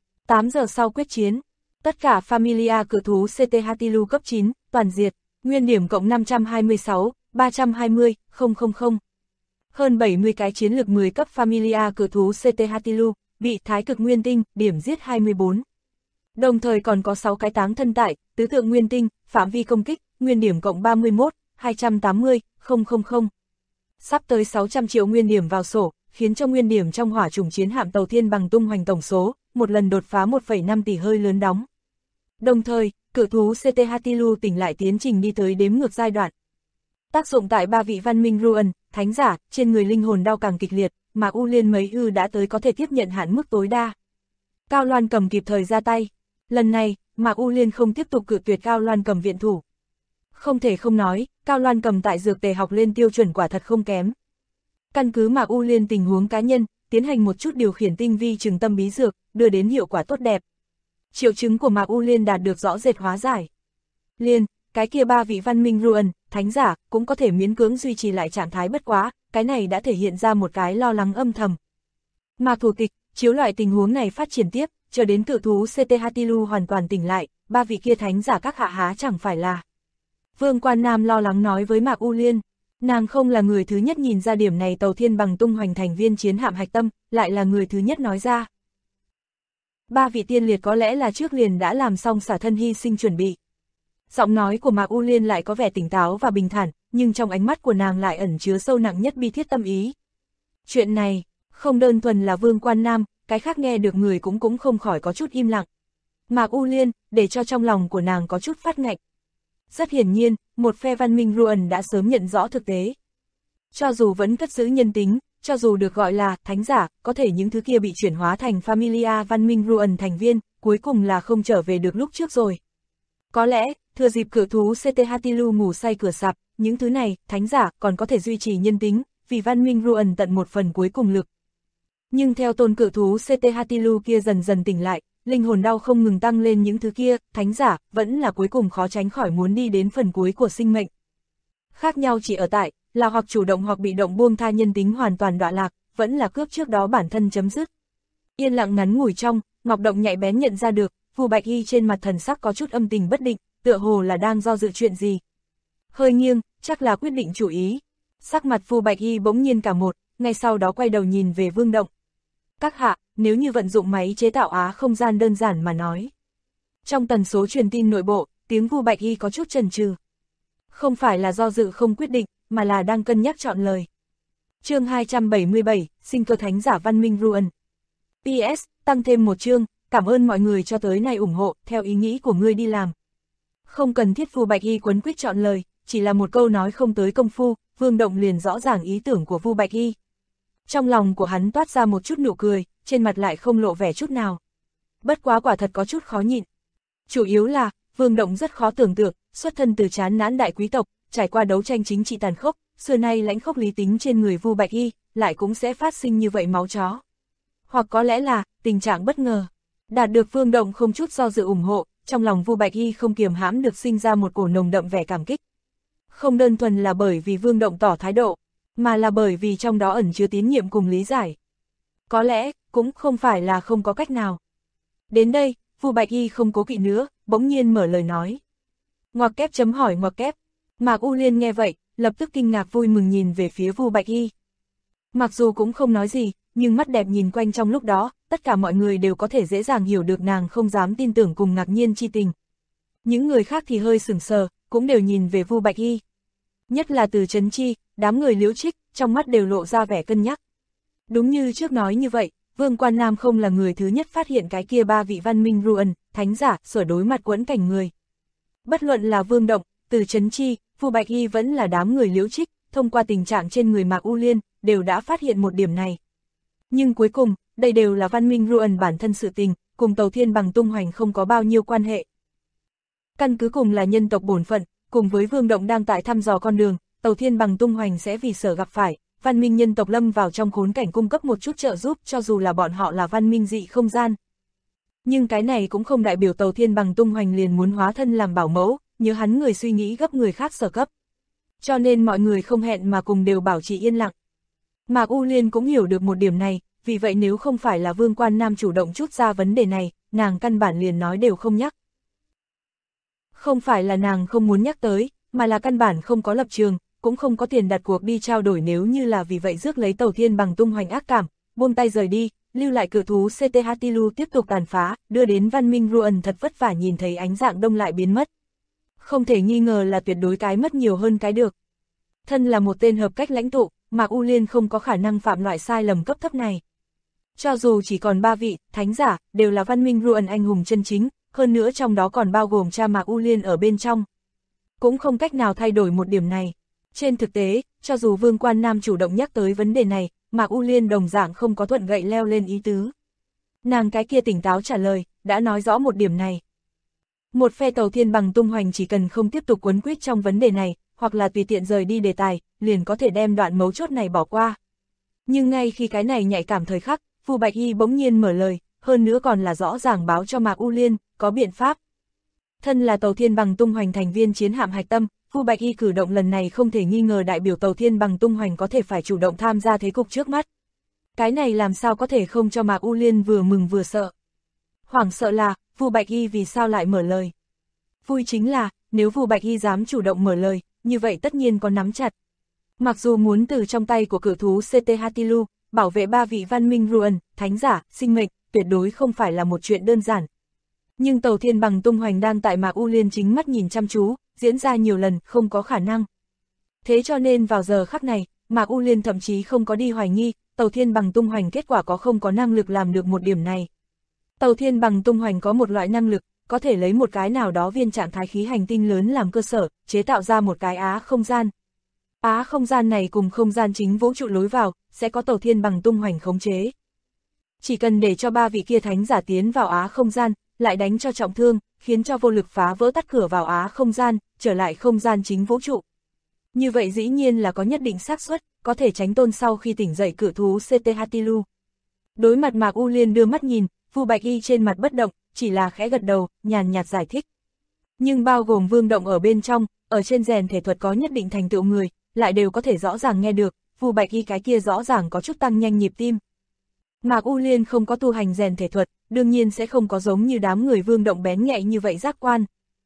8 giờ sau quyết chiến, tất cả Familia cự thú CT Hatilu cấp 9, toàn diệt, nguyên điểm cộng 526, 320, 000. Hơn 70 cái chiến lược 10 cấp Familia cự thú CT Hatilu, bị thái cực nguyên tinh, điểm giết 24. Đồng thời còn có 6 cái táng thân tại, tứ tượng nguyên tinh, phạm vi công kích, nguyên điểm cộng 31, 280, 000. Sắp tới 600 triệu nguyên điểm vào sổ, khiến cho nguyên điểm trong hỏa chủng chiến hạm Tàu Thiên Bằng tung hoành tổng số, một lần đột phá 1,5 tỷ hơi lớn đóng. Đồng thời, cự thú CT Hatilu tỉnh lại tiến trình đi tới đếm ngược giai đoạn. Tác dụng tại 3 vị văn minh Ruan, thánh giả, trên người linh hồn đau càng kịch liệt, mà U Liên mấy ư đã tới có thể tiếp nhận hạn mức tối đa. Cao Loan Cầm kịp thời ra tay. Lần này, Mạc U Liên không tiếp tục cự tuyệt Cao Loan Cầm viện thủ. Không thể không nói, Cao Loan Cầm tại dược tề học lên tiêu chuẩn quả thật không kém. Căn cứ Mạc U Liên tình huống cá nhân, tiến hành một chút điều khiển tinh vi trừng tâm bí dược, đưa đến hiệu quả tốt đẹp. Triệu chứng của Mạc U Liên đạt được rõ rệt hóa giải. Liên, cái kia 3 vị văn minh Ruan, thánh giả, cũng có thể miễn cưỡng duy trì lại trạng thái bất quá, cái này đã thể hiện ra một cái lo lắng âm thầm. Mạc thủ tịch, chiếu loại tình huống này phát triển tiếp, cho đến cự thú CT Hatilu hoàn toàn tỉnh lại, 3 vị kia thánh giả các hạ há chẳng phải là. Vương Quan Nam lo lắng nói với Mạc U Liên, nàng không là người thứ nhất nhìn ra điểm này Tàu Thiên Bằng tung hoành thành viên chiến hạm hạch tâm, lại là người thứ nhất nói ra. 3 vị tiên liệt có lẽ là trước liền đã làm xong xả thân hy sinh chuẩn bị. Giọng nói của Mạc U Liên lại có vẻ tỉnh táo và bình thản, nhưng trong ánh mắt của nàng lại ẩn chứa sâu nặng nhất bi thiết tâm ý. Chuyện này, không đơn thuần là Vương Quan Nam, cái khác nghe được người cũng không khỏi có chút im lặng. Mạc U Liên, để cho trong lòng của nàng có chút phát ngạch. Rất hiển nhiên, một phe văn minh Ruan đã sớm nhận rõ thực tế. Cho dù vẫn cất giữ nhân tính, cho dù được gọi là thánh giả, có thể những thứ kia bị chuyển hóa thành Familia văn minh Ruan thành viên, cuối cùng là không trở về được lúc trước rồi. Có lẽ, thừa dịp cự thú CT Hatilu ngủ say cửa sạp, những thứ này, thánh giả, còn có thể duy trì nhân tính, vì văn minh Ruan tận một phần cuối cùng lực. Nhưng theo tôn cự thú CT Hatilu kia dần dần tỉnh lại, linh hồn đau không ngừng tăng lên những thứ kia, thánh giả, vẫn là cuối cùng khó tránh khỏi muốn đi đến phần cuối của sinh mệnh. Khác nhau chỉ ở tại, là hoặc chủ động hoặc bị động buông tha nhân tính hoàn toàn đọa lạc, vẫn là cướp trước đó bản thân chấm dứt. Yên lặng ngắn ngủi trong, Ngọc Động nhạy bén nhận ra được, Vu Bạch Y trên mặt thần sắc có chút âm tình bất định, tựa hồ là đang do dự chuyện gì. Hơi nghiêng, chắc là quyết định chủ ý. Sắc mặt Vu Bạch Y bỗng nhiên cả một, ngay sau đó quay đầu nhìn về Vương Động. Các hạ, nếu như vận dụng máy chế tạo á không gian đơn giản mà nói. Trong tần số truyền tin nội bộ, tiếng Vu Bạch Y có chút chần chừ. Không phải là do dự không quyết định, mà là đang cân nhắc chọn lời. Chương 277, sinh cơ thánh giả văn minh Ruan. PS, tăng thêm một chương, cảm ơn mọi người cho tới nay ủng hộ, theo ý nghĩ của ngươi đi làm. Không cần thiết Vu Bạch Y quấn quýt chọn lời, chỉ là một câu nói không tới công phu, Vương Động liền rõ ràng ý tưởng của Vu Bạch Y. Trong lòng của hắn toát ra một chút nụ cười, trên mặt lại không lộ vẻ chút nào. Bất quá quả thật có chút khó nhịn. Chủ yếu là, Vương Động rất khó tưởng tượng, xuất thân từ chán nản đại quý tộc, trải qua đấu tranh chính trị tàn khốc, xưa nay lãnh khốc lý tính trên người Vu Bạch Y, lại cũng sẽ phát sinh như vậy máu chó. Hoặc có lẽ là, tình trạng bất ngờ. Đạt được Vương Động không chút do dự ủng hộ, trong lòng Vu Bạch Y không kiềm hãm được sinh ra một cổ nồng đậm vẻ cảm kích. Không đơn thuần là bởi vì Vương Động tỏ thái độ, mà là bởi vì trong đó ẩn chứa tín nhiệm cùng lý giải. Có lẽ, cũng không phải là không có cách nào. Đến đây, Vu Bạch Y không cố kỵ nữa, bỗng nhiên mở lời nói. Ngoặc kép chấm hỏi ngoặc kép. Mạc U Liên nghe vậy, lập tức kinh ngạc vui mừng nhìn về phía Vu Bạch Y. Mặc dù cũng không nói gì, nhưng mắt đẹp nhìn quanh trong lúc đó, tất cả mọi người đều có thể dễ dàng hiểu được nàng không dám tin tưởng cùng ngạc nhiên chi tình. Những người khác thì hơi sửng sờ, cũng đều nhìn về Vu Bạch Y. Nhất là Từ Chấn Chi, đám người Liễu Trích, trong mắt đều lộ ra vẻ cân nhắc. Đúng như trước nói như vậy, Vương Quan Nam không là người thứ nhất phát hiện cái kia ba vị văn minh Ruan, thánh giả, sở đối mặt quẫn cảnh người. Bất luận là Vương Động, Từ Chấn Chi, Vu Bạch Y vẫn là đám người Liễu Trích, thông qua tình trạng trên người Mạc U Liên, đều đã phát hiện một điểm này. Nhưng cuối cùng, đây đều là văn minh Ruan bản thân sự tình, cùng Tàu Thiên Bằng tung hoành không có bao nhiêu quan hệ. Căn cứ cùng là nhân tộc bổn phận, cùng với Vương Động đang tại thăm dò con đường, Tàu Thiên Bằng tung hoành sẽ vì sở gặp phải, văn minh nhân tộc lâm vào trong khốn cảnh cung cấp một chút trợ giúp cho dù là bọn họ là văn minh dị không gian. Nhưng cái này cũng không đại biểu Tàu Thiên Bằng tung hoành liền muốn hóa thân làm bảo mẫu, nhớ hắn người suy nghĩ gấp người khác sở cấp. Cho nên mọi người không hẹn mà cùng đều bảo trì yên lặng. Mạc U Liên cũng hiểu được một điểm này, vì vậy nếu không phải là Vương Quan Nam chủ động chút ra vấn đề này, nàng căn bản liền nói đều không nhắc. Không phải là nàng không muốn nhắc tới, mà là căn bản không có lập trường, cũng không có tiền đặt cuộc đi trao đổi, nếu như là vì vậy rước lấy Tàu Thiên Bằng tung hoành ác cảm, buông tay rời đi, lưu lại cự thú CTHTLU tiếp tục tàn phá, đưa đến văn minh Ruan thật vất vả nhìn thấy ánh dạng đông lại biến mất. Không thể nghi ngờ là tuyệt đối cái mất nhiều hơn cái được. Thân là một tên hợp cách lãnh tụ, Mạc U Liên không có khả năng phạm loại sai lầm cấp thấp này. Cho dù chỉ còn 3 vị, thánh giả, đều là văn minh Ruan anh hùng chân chính, hơn nữa trong đó còn bao gồm cha Mạc U Liên ở bên trong. Cũng không cách nào thay đổi một điểm này. Trên thực tế, cho dù Vương Quan Nam chủ động nhắc tới vấn đề này, Mạc U Liên đồng dạng không có thuận gậy leo lên ý tứ. Nàng cái kia tỉnh táo trả lời, đã nói rõ một điểm này. Một phe Tàu Thiên Bằng tung hoành chỉ cần không tiếp tục quấn quýt trong vấn đề này, hoặc là tùy tiện rời đi đề tài, liền có thể đem đoạn mấu chốt này bỏ qua. Nhưng ngay khi cái này nhạy cảm thời khắc, Vu Bạch Y bỗng nhiên mở lời, hơn nữa còn là rõ ràng báo cho Mạc U Liên, có biện pháp. Thân là Tàu Thiên Bằng tung hoành thành viên chiến hạm hạch tâm, Vu Bạch Y cử động lần này không thể nghi ngờ đại biểu Tàu Thiên Bằng tung hoành có thể phải chủ động tham gia thế cục trước mắt. Cái này làm sao có thể không cho Mạc U Liên vừa mừng vừa sợ. Hoảng sợ là, Vu Bạch Y vì sao lại mở lời. Vui chính là, nếu Vu Bạch Y dám chủ động mở lời, như vậy tất nhiên có nắm chặt. Mặc dù muốn từ trong tay của cự thú CTHTLU, bảo vệ 3 vị văn minh Ruan, thánh giả, sinh mệnh, tuyệt đối không phải là một chuyện đơn giản. Nhưng Tàu Thiên Bằng tung hoành đang tại Mạc U Liên chính mắt nhìn chăm chú, diễn ra nhiều lần, không có khả năng. Thế cho nên vào giờ khắc này, Mạc U Liên thậm chí không có đi hoài nghi, Tàu Thiên Bằng tung hoành kết quả có không có năng lực làm được một điểm này. Tàu Thiên Bằng tung hoành có một loại năng lực, có thể lấy một cái nào đó viên trạng thái khí hành tinh lớn làm cơ sở, chế tạo ra một cái á không gian. Á không gian này cùng không gian chính vũ trụ lối vào, sẽ có Tàu Thiên Bằng tung hoành khống chế. Chỉ cần để cho 3 vị kia thánh giả tiến vào á không gian, lại đánh cho trọng thương, khiến cho vô lực phá vỡ tắt cửa vào á không gian, trở lại không gian chính vũ trụ. Như vậy dĩ nhiên là có nhất định xác suất, có thể tránh tôn sau khi tỉnh dậy cự thú CTHTLU. Đối mặt Mạc U Liên đưa mắt nhìn, Vu Bạch Y trên mặt bất động, chỉ là khẽ gật đầu, nhàn nhạt giải thích. Nhưng bao gồm Vương Động ở bên trong, ở trên rèn thể thuật có nhất định thành tựu người, lại đều có thể rõ ràng nghe được, Vu Bạch Y cái kia rõ ràng có chút tăng nhanh nhịp tim. Mạc U Liên không có tu hành rèn thể thuật, đương nhiên sẽ không có giống như đám người Vương Động bén nhạy như vậy giác quan.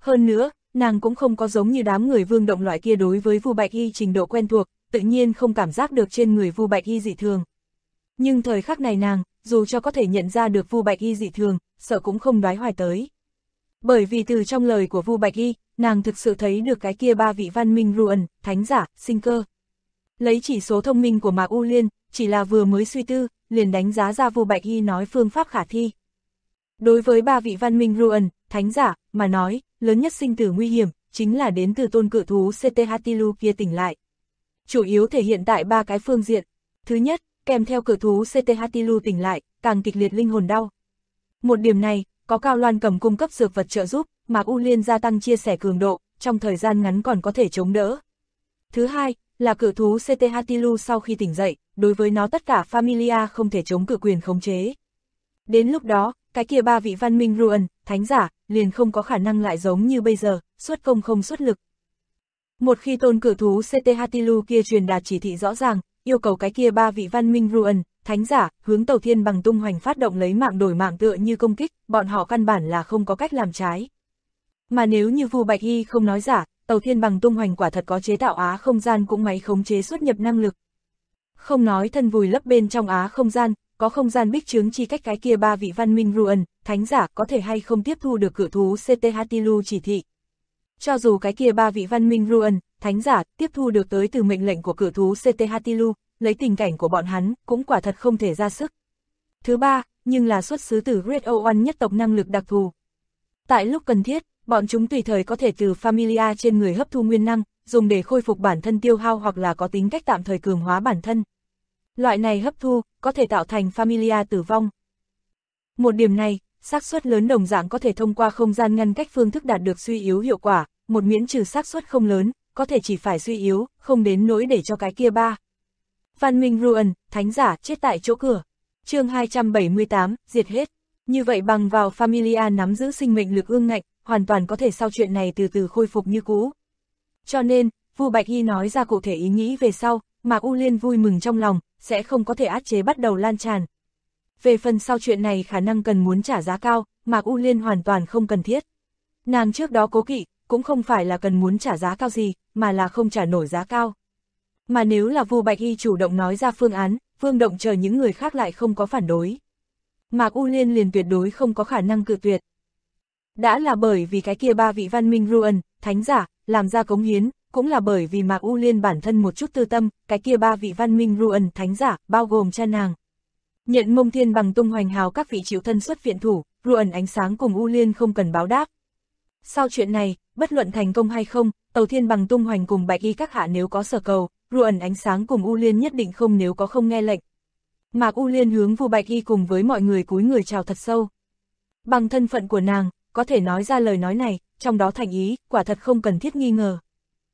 Hơn nữa, nàng cũng không có giống như đám người Vương Động loại kia đối với Vu Bạch Y trình độ quen thuộc, tự nhiên không cảm giác được trên người Vu Bạch Y dị thường. Nhưng thời khắc này nàng, dù cho có thể nhận ra được Vu Bạch Y dị thường, sợ cũng không đoái hoài tới. Bởi vì từ trong lời của Vu Bạch Y, nàng thực sự thấy được cái kia 3 vị văn minh Ruan, thánh giả, sinh cơ. Lấy chỉ số thông minh của Mạc U Liên, chỉ là vừa mới suy tư, liền đánh giá ra Vu Bạch Y nói phương pháp khả thi. Đối với 3 vị văn minh Ruan, thánh giả, mà nói, lớn nhất sinh tử nguy hiểm, chính là đến từ tôn cự thú Cthulhu kia tỉnh lại. Chủ yếu thể hiện tại 3 cái phương diện. Thứ nhất, kèm theo cự thú Cthulhu tỉnh lại, càng kịch liệt linh hồn đau. Một điểm này, có Cao Loan Cầm cung cấp dược vật trợ giúp, Mạc U Liên gia tăng chia sẻ cường độ, trong thời gian ngắn còn có thể chống đỡ. Thứ hai, là cự thú Cthulhu sau khi tỉnh dậy, đối với nó tất cả Familia không thể chống cự quyền khống chế. Đến lúc đó, cái kia 3 vị văn minh Ruan, thánh giả, liền không có khả năng lại giống như bây giờ, xuất công không xuất lực. Một khi tôn cự thú Cthulhu kia truyền đạt chỉ thị rõ ràng, yêu cầu cái kia 3 vị văn minh Ruan, thánh giả, hướng Tàu Thiên Bằng tung hoành phát động lấy mạng đổi mạng tựa như công kích, bọn họ căn bản là không có cách làm trái. Mà nếu như Vu Bạch Y không nói giả, Tàu Thiên Bằng tung hoành quả thật có chế tạo á không gian cũng máy khống chế xuất nhập năng lực. Không nói thân vùi lấp bên trong á không gian, có không gian bích chướng chi cách cái kia 3 vị văn minh Ruan, thánh giả có thể hay không tiếp thu được cự thú Cthulhu chỉ thị. Cho dù cái kia 3 vị văn minh Ruan, thánh giả tiếp thu được tới từ mệnh lệnh của cự thú Cthulhu, lấy tình cảnh của bọn hắn, cũng quả thật không thể ra sức. Thứ ba, nhưng là xuất xứ từ Great Oone nhất tộc năng lực đặc thù. Tại lúc cần thiết, bọn chúng tùy thời có thể từ Familia trên người hấp thu nguyên năng, dùng để khôi phục bản thân tiêu hao hoặc là có tính cách tạm thời cường hóa bản thân. Loại này hấp thu, có thể tạo thành Familia tử vong. Một điểm này, xác suất lớn đồng dạng có thể thông qua không gian ngăn cách phương thức đạt được suy yếu hiệu quả, một miễn trừ xác suất không lớn, có thể chỉ phải suy yếu, không đến nỗi để cho cái kia 3 văn minh Ruan, thánh giả chết tại chỗ cửa. Chương 278, diệt hết. Như vậy bằng vào Familia nắm giữ sinh mệnh lực ương ngạnh, hoàn toàn có thể sau chuyện này từ từ khôi phục như cũ. Cho nên, Vu Bạch Y nói ra cụ thể ý nghĩ về sau, Mạc U Liên vui mừng trong lòng, sẽ không có thể áp chế bắt đầu lan tràn. Về phần sau chuyện này khả năng cần muốn trả giá cao, Mạc U Liên hoàn toàn không cần thiết. Nàng trước đó cố kỵ, cũng không phải là cần muốn trả giá cao gì, mà là không trả nổi giá cao. Mà nếu là Vu Bạch Y chủ động nói ra phương án, Vương Động chờ những người khác lại không có phản đối. Mạc U Liên liền tuyệt đối không có khả năng cự tuyệt. Đã là bởi vì cái kia 3 vị văn minh Ruan, thánh giả, làm ra cống hiến, cũng là bởi vì Mạc U Liên bản thân một chút tư tâm, cái kia 3 vị văn minh Ruan, thánh giả, bao gồm cha nàng. Nhận Mông Thiên Bằng tung hoành hào các vị chịu thân xuất viện thủ, Ruan ánh sáng cùng U Liên không cần báo đáp. Sau chuyện này, bất luận thành công hay không, Tàu Thiên Bằng tung hoành cùng Bạch Y các hạ nếu có sở cầu, Ruan ánh sáng cùng U Liên nhất định không nếu có không nghe lệnh. Mạc U Liên hướng Vu Bạch Y cùng với mọi người cúi người chào thật sâu. Bằng thân phận của nàng, có thể nói ra lời nói này, trong đó thành ý, quả thật không cần thiết nghi ngờ.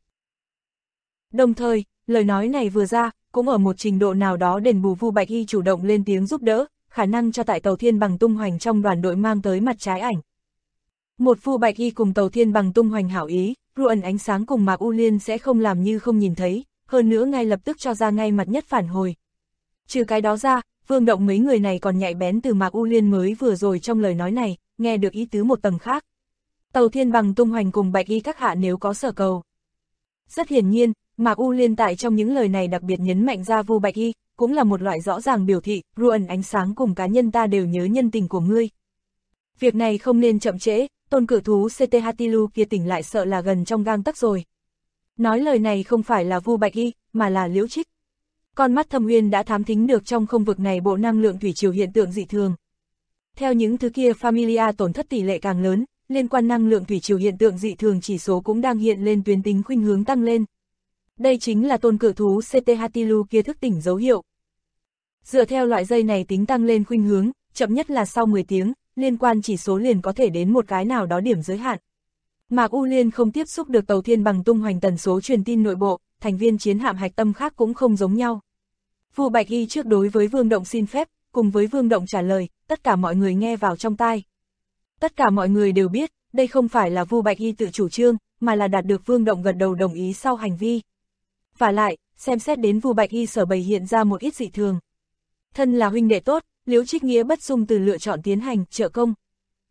Đồng thời, lời nói này vừa ra, cũng ở một trình độ nào đó đền bù Vu Bạch Y chủ động lên tiếng giúp đỡ, khả năng cho tại Tàu Thiên Bằng tung hoành trong đoàn đội mang tới mặt trái ảnh. Một Vu Bạch Y cùng Tàu Thiên Bằng tung hoành hảo ý, Ruan ánh sáng cùng Mạc U Liên sẽ không làm như không nhìn thấy, hơn nữa ngay lập tức cho ra ngay mặt nhất phản hồi. Trừ cái đó ra, Vương Động mấy người này còn nhạy bén từ Mạc U Liên mới vừa rồi trong lời nói này, nghe được ý tứ một tầng khác. Tàu Thiên Bằng tung hoành cùng Bạch Y các hạ nếu có sở cầu. Rất hiển nhiên, Mạc U Liên tại trong những lời này đặc biệt nhấn mạnh ra Vu Bạch Y, cũng là một loại rõ ràng biểu thị, Ruan ánh sáng cùng cá nhân ta đều nhớ nhân tình của ngươi. Việc này không nên chậm trễ, tôn cự thú Cthulhu kia tỉnh lại sợ là gần trong gang tấc rồi. Nói lời này không phải là Vu Bạch Y, mà là Liễu Trích. Con mắt Thâm Uyên đã thám thính được trong không vực này bộ năng lượng thủy triều hiện tượng dị thường. Theo những thứ kia Familia tổn thất tỷ lệ càng lớn, liên quan năng lượng thủy triều hiện tượng dị thường chỉ số cũng đang hiện lên tuyến tính khuynh hướng tăng lên. Đây chính là tôn cự thú Cthulhu kia thức tỉnh dấu hiệu. Dựa theo loại dây này tính tăng lên khuynh hướng, chậm nhất là sau 10 tiếng, liên quan chỉ số liền có thể đến một cái nào đó điểm giới hạn. Mạc U Liên không tiếp xúc được Tàu Thiên Bằng tung hoành tần số truyền tin nội bộ, thành viên chiến hạm hạch tâm khác cũng không giống nhau. Vu Bạch Y trước đối với Vương Động xin phép, cùng với Vương Động trả lời, tất cả mọi người nghe vào trong tai. Tất cả mọi người đều biết, đây không phải là Vu Bạch Y tự chủ trương, mà là đạt được Vương Động gật đầu đồng ý sau hành vi. Và lại, xem xét đến Vu Bạch Y sở bày hiện ra một ít dị thường. Thân là huynh đệ tốt, Liễu Trích Nghĩa bất dung từ lựa chọn tiến hành trợ công.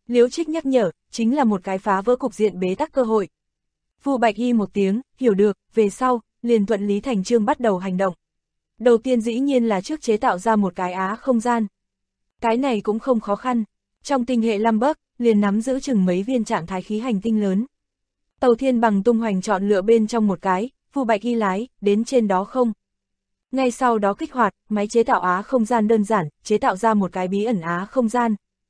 Liễu Trích nhắc nhở, chính là một cái phá vỡ cục diện bế tắc cơ hội. Vu Bạch Y một tiếng, hiểu được, về sau, liền thuận lý thành chương bắt đầu hành động. Đầu tiên dĩ nhiên là trước chế tạo ra một cái á không gian. Cái này cũng không khó khăn. Trong tinh hệ Lambert, liền nắm giữ chừng mấy viên trạng thái khí hành tinh lớn. Tàu Thiên Bằng tung hoành chọn lựa bên trong một cái, Vu Bạch Y lái, đến trên đó không. Ngay sau đó kích hoạt, máy chế tạo á không gian đơn giản, chế tạo ra một cái bí ẩn á không gian.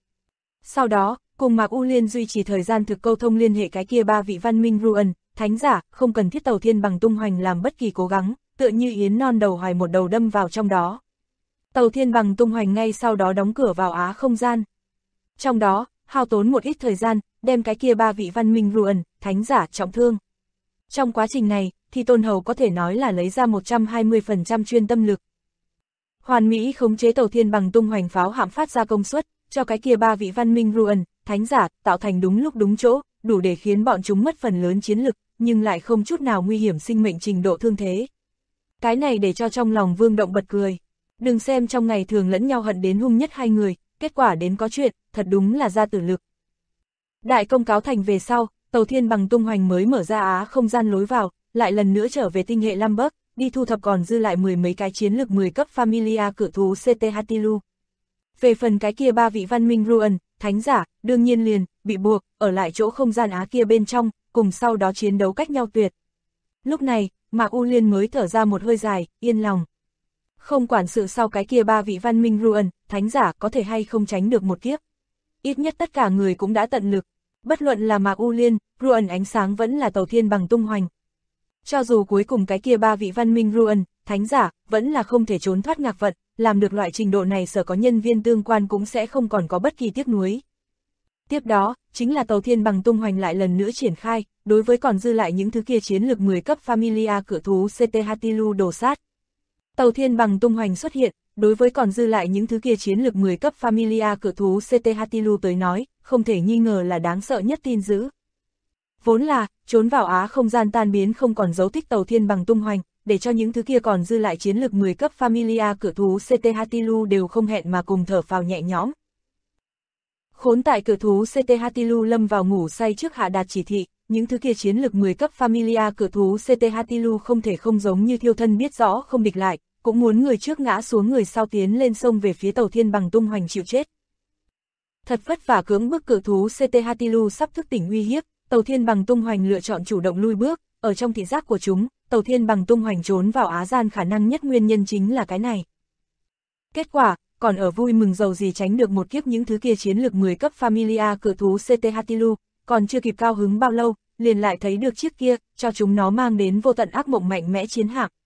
Sau đó, cùng Mạc U Liên duy trì thời gian thực câu thông liên hệ cái kia 3 vị văn minh Ruan, thánh giả, không cần thiết Tàu Thiên Bằng tung hoành làm bất kỳ cố gắng, tựa như yến non đầu hoài một đầu đâm vào trong đó. Tàu Thiên Bằng tung hoành ngay sau đó đóng cửa vào á không gian. Trong đó, hao tốn một ít thời gian, đem cái kia 3 vị văn minh Ruan, thánh giả trọng thương. Trong quá trình này, thì Tôn Hầu có thể nói là lấy ra 120% chuyên tâm lực. Hoàn mỹ khống chế Tàu Thiên Bằng tung hoành pháo hạm phát ra công suất, cho cái kia 3 vị văn minh Ruan, thánh giả, tạo thành đúng lúc đúng chỗ, đủ để khiến bọn chúng mất phần lớn chiến lực, nhưng lại không chút nào nguy hiểm sinh mệnh trình độ thương thế. Cái này để cho trong lòng Vương Động bật cười. Đừng xem trong ngày thường lẫn nhau hận đến hung nhất hai người, kết quả đến có chuyện, thật đúng là ra tử lực. Đại công cáo thành về sau, Tàu Thiên Bằng tung hoành mới mở ra á không gian lối vào, lại lần nữa trở về tinh hệ Lambert, đi thu thập còn dư lại 10 mấy cái chiến lực 10 cấp Familia cự thú CT Hatilu. Về phần cái kia 3 vị văn minh Ruan, thánh giả, đương nhiên liền, bị buộc, ở lại chỗ không gian á kia bên trong, cùng sau đó chiến đấu cách nhau tuyệt. Lúc này, Mạc U Liên mới thở ra một hơi dài, yên lòng. Không quản sự sau cái kia 3 vị văn minh Ruan, thánh giả có thể hay không tránh được một kiếp. Ít nhất tất cả người cũng đã tận lực. Bất luận là Mạc U Liên, Ruan ánh sáng vẫn là Tàu Thiên Bằng tung hoành. Cho dù cuối cùng cái kia 3 vị văn minh Ruan, thánh giả, vẫn là không thể trốn thoát ngạc vận, làm được loại trình độ này sở có nhân viên tương quan cũng sẽ không còn có bất kỳ tiếc nuối. Tiếp đó, chính là Tàu Thiên Bằng tung hoành lại lần nữa triển khai, đối với còn dư lại những thứ kia chiến lược 10 cấp Familia cự thú CT Hatilu đổ sát. Tàu Thiên Bằng tung hoành xuất hiện, đối với còn dư lại những thứ kia chiến lược 10 cấp Familia cự thú CT Hatilu tới nói, không thể nghi ngờ là đáng sợ nhất tin dữ. Vốn là, trốn vào á không gian tan biến không còn dấu tích Tàu Thiên Bằng tung hoành, để cho những thứ kia còn dư lại chiến lược 10 cấp Familia cự thú CT Hatilu đều không hẹn mà cùng thở phào nhẹ nhõm. Khốn tại cự thú CT Hatilu lâm vào ngủ say trước hạ đạt chỉ thị, những thứ kia chiến lược 10 cấp Familia cự thú CT Hatilu không thể không giống như thiêu thân biết rõ không địch lại, cũng muốn người trước ngã xuống người sau tiến lên sông về phía Tàu Thiên Bằng tung hoành chịu chết. Thật vất vả cưỡng bức cự thú CT Hatilu sắp thức tỉnh uy hiếp, Tàu Thiên Bằng tung hoành lựa chọn chủ động lui bước, ở trong thị giác của chúng, Tàu Thiên Bằng tung hoành trốn vào Á gian khả năng nhất nguyên nhân chính là cái này. Kết quả, còn ở vui mừng giàu gì tránh được một kiếp những thứ kia chiến lược 10 cấp Familia cự thú CT Hatilu, còn chưa kịp cao hứng bao lâu, liền lại thấy được chiếc kia, cho chúng nó mang đến vô tận ác mộng mạnh mẽ chiến hạm.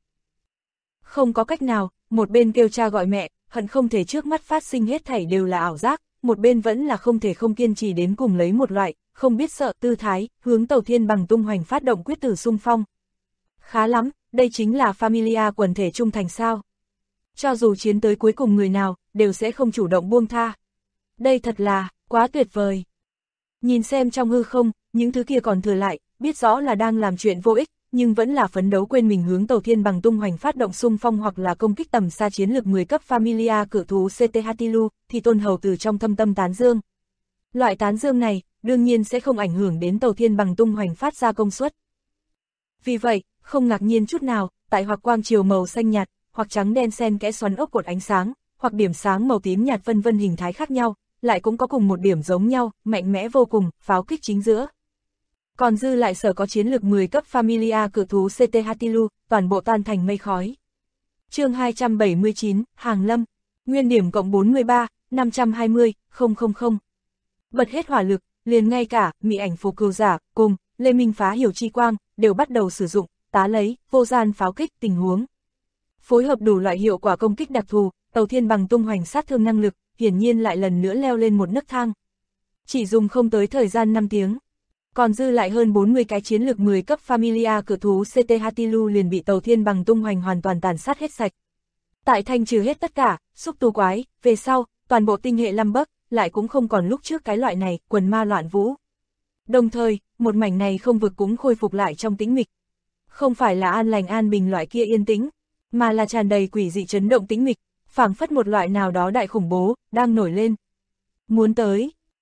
Không có cách nào, một bên kêu cha gọi mẹ, hận không thể trước mắt phát sinh hết thảy đều là ảo giác, một bên vẫn là không thể không kiên trì đến cùng lấy một loại, không biết sợ tư thái, hướng Tàu Thiên Bằng tung hoành phát động quyết tử xung phong. Khá lắm, đây chính là Familia quần thể trung thành sao. Cho dù chiến tới cuối cùng người nào, đều sẽ không chủ động buông tha. Đây thật là, quá tuyệt vời. Nhìn xem trong hư không, những thứ kia còn thừa lại, biết rõ là đang làm chuyện vô ích, nhưng vẫn là phấn đấu quên mình hướng Tàu Thiên Bằng tung hoành phát động xung phong hoặc là công kích tầm xa chiến lược 10 cấp Familia cự thú CT Hatilu, thì Tôn Hầu từ trong thâm tâm tán dương. Loại tán dương này, đương nhiên sẽ không ảnh hưởng đến Tàu Thiên Bằng tung hoành phát ra công suất. Vì vậy, không ngạc nhiên chút nào, tại hoặc quang chiều màu xanh nhạt, hoặc trắng đen xen kẽ xoắn ốc cột ánh sáng, hoặc điểm sáng màu tím nhạt vân vân hình thái khác nhau, lại cũng có cùng một điểm giống nhau, mạnh mẽ vô cùng, pháo kích chính giữa. Còn dư lại sở có chiến lược 10 cấp Familia cự thú CT Hatilu, toàn bộ tan thành mây khói. Chương 279, Hàng Lâm, nguyên điểm cộng 43, 520, 000. Bật hết hỏa lực, liền ngay cả Mị Ảnh Phù Cừu Giả cùng Lê Minh Phá Hiểu Chi Quang đều bắt đầu sử dụng tá lấy vô gian pháo kích tình huống. Phối hợp đủ loại hiệu quả công kích đặc thù, Tàu Thiên Bằng tung hoành sát thương năng lực, hiển nhiên lại lần nữa leo lên một nấc thang. Chỉ dùng không tới thời gian 5 tiếng. Còn dư lại hơn 40 cái chiến lược 10 cấp Familia cự thú CT Hatilu liền bị Tàu Thiên Bằng tung hoành hoàn toàn tàn sát hết sạch. Tại thanh trừ hết tất cả, xúc tu quái, về sau, toàn bộ tinh hệ Lambert, lại cũng không còn lúc trước cái loại này, quần ma loạn vũ. Đồng thời, một mảnh này không vực cũng khôi phục lại trong tĩnh mịch. Không phải là an lành an bình loại kia yên tĩnh, mà là tràn đầy quỷ dị chấn động tĩnh mịch, phảng phất một loại nào đó đại khủng bố, đang nổi lên. Muốn tới,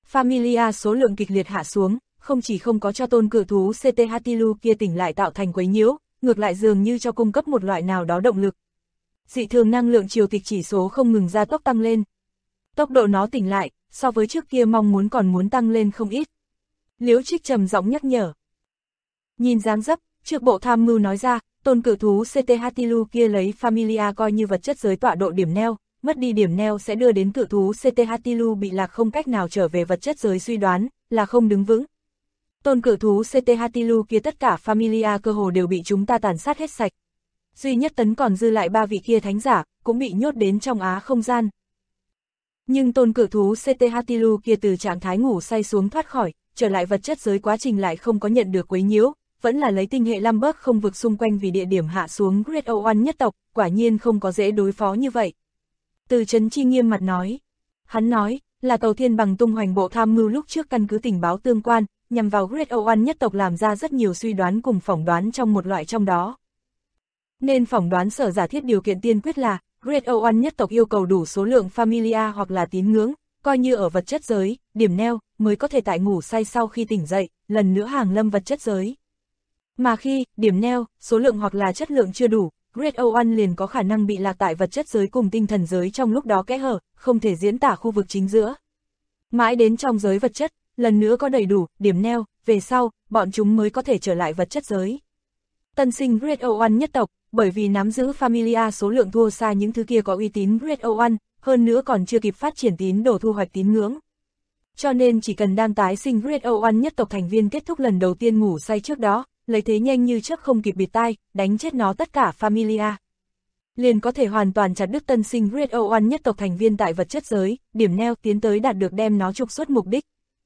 Familia số lượng kịch liệt hạ xuống, không chỉ không có cho tôn cự thú CT Hatilu kia tỉnh lại tạo thành quấy nhiễu, ngược lại dường như cho cung cấp một loại nào đó động lực. Dị thường năng lượng triều tịch chỉ số không ngừng gia tốc tăng lên. Tốc độ nó tỉnh lại, so với trước kia mong muốn còn muốn tăng lên không ít. Liễu Trích trầm giọng nhắc nhở. Nhìn dáng dấp, trước bộ tham mưu nói ra, tôn cự thú CT Hatilu kia lấy Familia coi như vật chất giới tọa độ điểm neo, mất đi điểm neo sẽ đưa đến cự thú CT Hatilu bị lạc không cách nào trở về vật chất giới suy đoán, là không đứng vững. Tôn cự thú CT Hatilu kia tất cả Familia cơ hồ đều bị chúng ta tàn sát hết sạch. Duy nhất tấn còn dư lại 3 vị kia thánh giả, cũng bị nhốt đến trong á không gian. Nhưng tôn cự thú CT Hatilu kia từ trạng thái ngủ say xuống thoát khỏi, trở lại vật chất giới quá trình lại không có nhận được quấy nhiễu, vẫn là lấy tinh hệ Lambert không vực xung quanh vì địa điểm hạ xuống Great O1 nhất tộc, quả nhiên không có dễ đối phó như vậy. Từ Trấn Chi nghiêm mặt nói. Hắn nói, là Tàu Thiên Bằng tung hoành bộ tham mưu lúc trước căn cứ tình báo tương quan, nhằm vào Great O1 nhất tộc làm ra rất nhiều suy đoán cùng phỏng đoán trong một loại trong đó. Nên phỏng đoán sở giả thiết điều kiện tiên quyết là, Great O1 nhất tộc yêu cầu đủ số lượng Familia hoặc là tín ngưỡng, coi như ở vật chất giới, điểm neo, mới có thể tại ngủ say sau khi tỉnh dậy, lần nữa hàng lâm vật chất giới. Mà khi, điểm neo, số lượng hoặc là chất lượng chưa đủ, Great O1 liền có khả năng bị lạc tại vật chất giới cùng tinh thần giới trong lúc đó kẽ hở, không thể diễn tả khu vực chính giữa. Mãi đến trong giới vật chất, lần nữa có đầy đủ, điểm neo, về sau, bọn chúng mới có thể trở lại vật chất giới. Tân sinh Great O1 nhất tộc, bởi vì nắm giữ Familia số lượng thua xa những thứ kia có uy tín Great O1, hơn nữa còn chưa kịp phát triển tín đồ thu hoạch tín ngưỡng. Cho nên chỉ cần đang tái sinh Great O1 nhất tộc thành viên kết thúc lần đầu tiên ngủ say trước đó, lấy thế nhanh như chớp không kịp bịt tai, đánh chết nó tất cả Familia. Liền có thể hoàn toàn chặt đứt tân sinh Great O1 nhất tộc thành viên tại vật chất giới, điểm neo tiến tới đạt được đem nó trục xuất mục đích.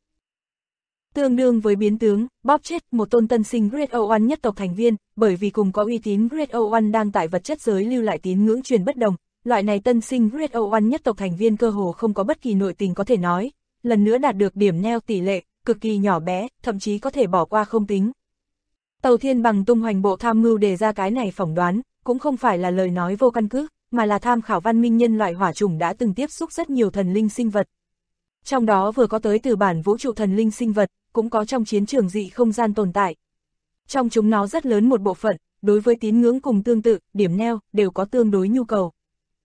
Tương đương với biến tướng, bóp chết một tôn tân sinh Great O1 nhất tộc thành viên, bởi vì cùng có uy tín Great O1 đang tại vật chất giới lưu lại tín ngưỡng truyền bất đồng, loại này tân sinh Great O1 nhất tộc thành viên cơ hồ không có bất kỳ nội tình có thể nói, lần nữa đạt được điểm neo tỷ lệ, cực kỳ nhỏ bé, thậm chí có thể bỏ qua không tính. Tàu Thiên Bằng tung hoành bộ tham mưu đề ra cái này phỏng đoán, cũng không phải là lời nói vô căn cứ, mà là tham khảo văn minh nhân loại hỏa chủng đã từng tiếp xúc rất nhiều thần linh sinh vật. Trong đó vừa có tới từ bản vũ trụ thần linh sinh vật, cũng có trong chiến trường dị không gian tồn tại. Trong chúng nó rất lớn một bộ phận, đối với tín ngưỡng cùng tương tự, điểm neo, đều có tương đối nhu cầu.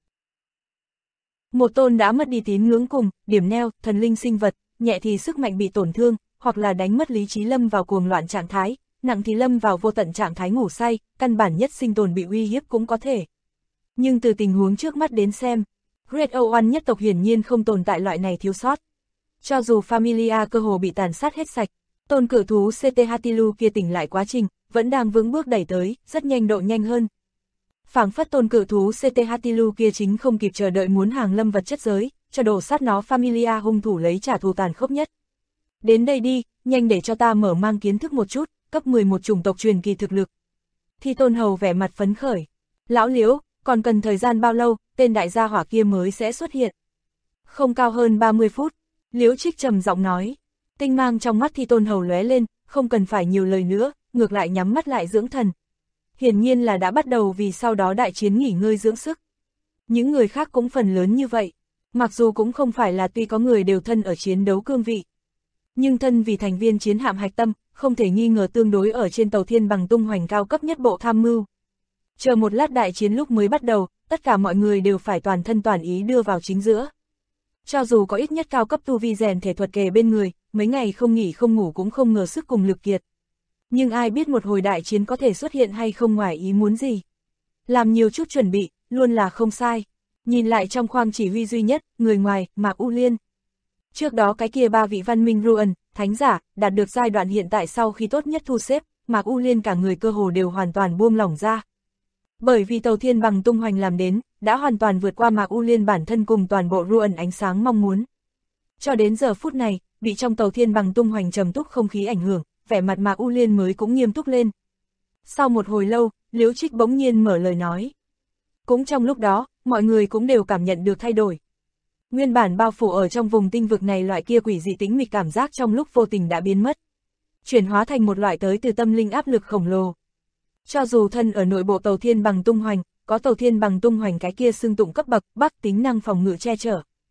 Một tôn đã mất đi tín ngưỡng cùng, điểm neo, thần linh sinh vật, nhẹ thì sức mạnh bị tổn thương, hoặc là đánh mất lý trí lâm vào cuồng loạn trạng thái, nặng thì lâm vào vô tận trạng thái ngủ say, căn bản nhất sinh tồn bị uy hiếp cũng có thể. Nhưng từ tình huống trước mắt đến xem, Great O1 nhất tộc hiển nhiên không tồn tại loại này thiếu sót. Cho dù Familia cơ hồ bị tàn sát hết sạch, tôn cự thú CT Hatilu kia tỉnh lại quá trình, vẫn đang vững bước đẩy tới, rất nhanh độ nhanh hơn. Phảng phất tôn cự thú CT Hatilu kia chính không kịp chờ đợi muốn hàng lâm vật chất giới, cho đổ sát nó Familia hung thủ lấy trả thù tàn khốc nhất. Đến đây đi, nhanh để cho ta mở mang kiến thức một chút, cấp 11 chủng tộc truyền kỳ thực lực. Thi Tôn Hầu vẻ mặt phấn khởi. Lão Liễu, còn cần thời gian bao lâu, tên đại gia hỏa kia mới sẽ xuất hiện? Không cao hơn 30 phút. Liễu Trích trầm giọng nói. Tinh mang trong mắt Thi Tôn Hầu lóe lên, không cần phải nhiều lời nữa, ngược lại nhắm mắt lại dưỡng thần. Hiển nhiên là đã bắt đầu vì sau đó đại chiến nghỉ ngơi dưỡng sức. Những người khác cũng phần lớn như vậy. Mặc dù cũng không phải là tuy có người đều thân ở chiến đấu cương vị. Nhưng thân vì thành viên chiến hạm hạch tâm, không thể nghi ngờ tương đối ở trên Tàu Thiên Bằng tung hoành cao cấp nhất bộ tham mưu. Chờ một lát đại chiến lúc mới bắt đầu, tất cả mọi người đều phải toàn thân toàn ý đưa vào chính giữa. Cho dù có ít nhất cao cấp tu vi rèn thể thuật kề bên người, mấy ngày không nghỉ không ngủ cũng không ngờ sức cùng lực kiệt. Nhưng ai biết một hồi đại chiến có thể xuất hiện hay không ngoài ý muốn gì. Làm nhiều chút chuẩn bị, luôn là không sai. Nhìn lại trong khoang chỉ huy duy nhất, người ngoài, Mạc U Liên. Trước đó cái kia 3 vị văn minh Ruan, thánh giả, đạt được giai đoạn hiện tại sau khi tốt nhất thu xếp, Mạc U Liên cả người cơ hồ đều hoàn toàn buông lỏng ra. Bởi vì Tàu Thiên Bằng tung hoành làm đến, đã hoàn toàn vượt qua Mạc U Liên bản thân cùng toàn bộ Ruan ánh sáng mong muốn. Cho đến giờ phút này, bị trong Tàu Thiên Bằng tung hoành trầm túc không khí ảnh hưởng, vẻ mặt Mạc U Liên mới cũng nghiêm túc lên. Sau một hồi lâu, Liễu Trích bỗng nhiên mở lời nói. Cũng trong lúc đó, mọi người cũng đều cảm nhận được thay đổi. Nguyên bản bao phủ ở trong vùng tinh vực này loại kia quỷ dị tĩnh mịch cảm giác trong lúc vô tình đã biến mất. Chuyển hóa thành một loại tới từ tâm linh áp lực khổng lồ. Cho dù thân ở nội bộ Tàu Thiên Bằng tung hoành, có Tàu Thiên Bằng tung hoành cái kia xưng tụng cấp bậc, bắc tính năng phòng ngự che chở.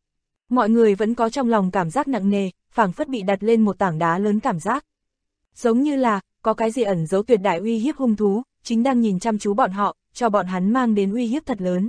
Mọi người vẫn có trong lòng cảm giác nặng nề, phảng phất bị đặt lên một tảng đá lớn cảm giác. Giống như là, có cái gì ẩn giấu tuyệt đại uy hiếp hung thú, chính đang nhìn chăm chú bọn họ, cho bọn hắn mang đến uy hiếp thật lớn.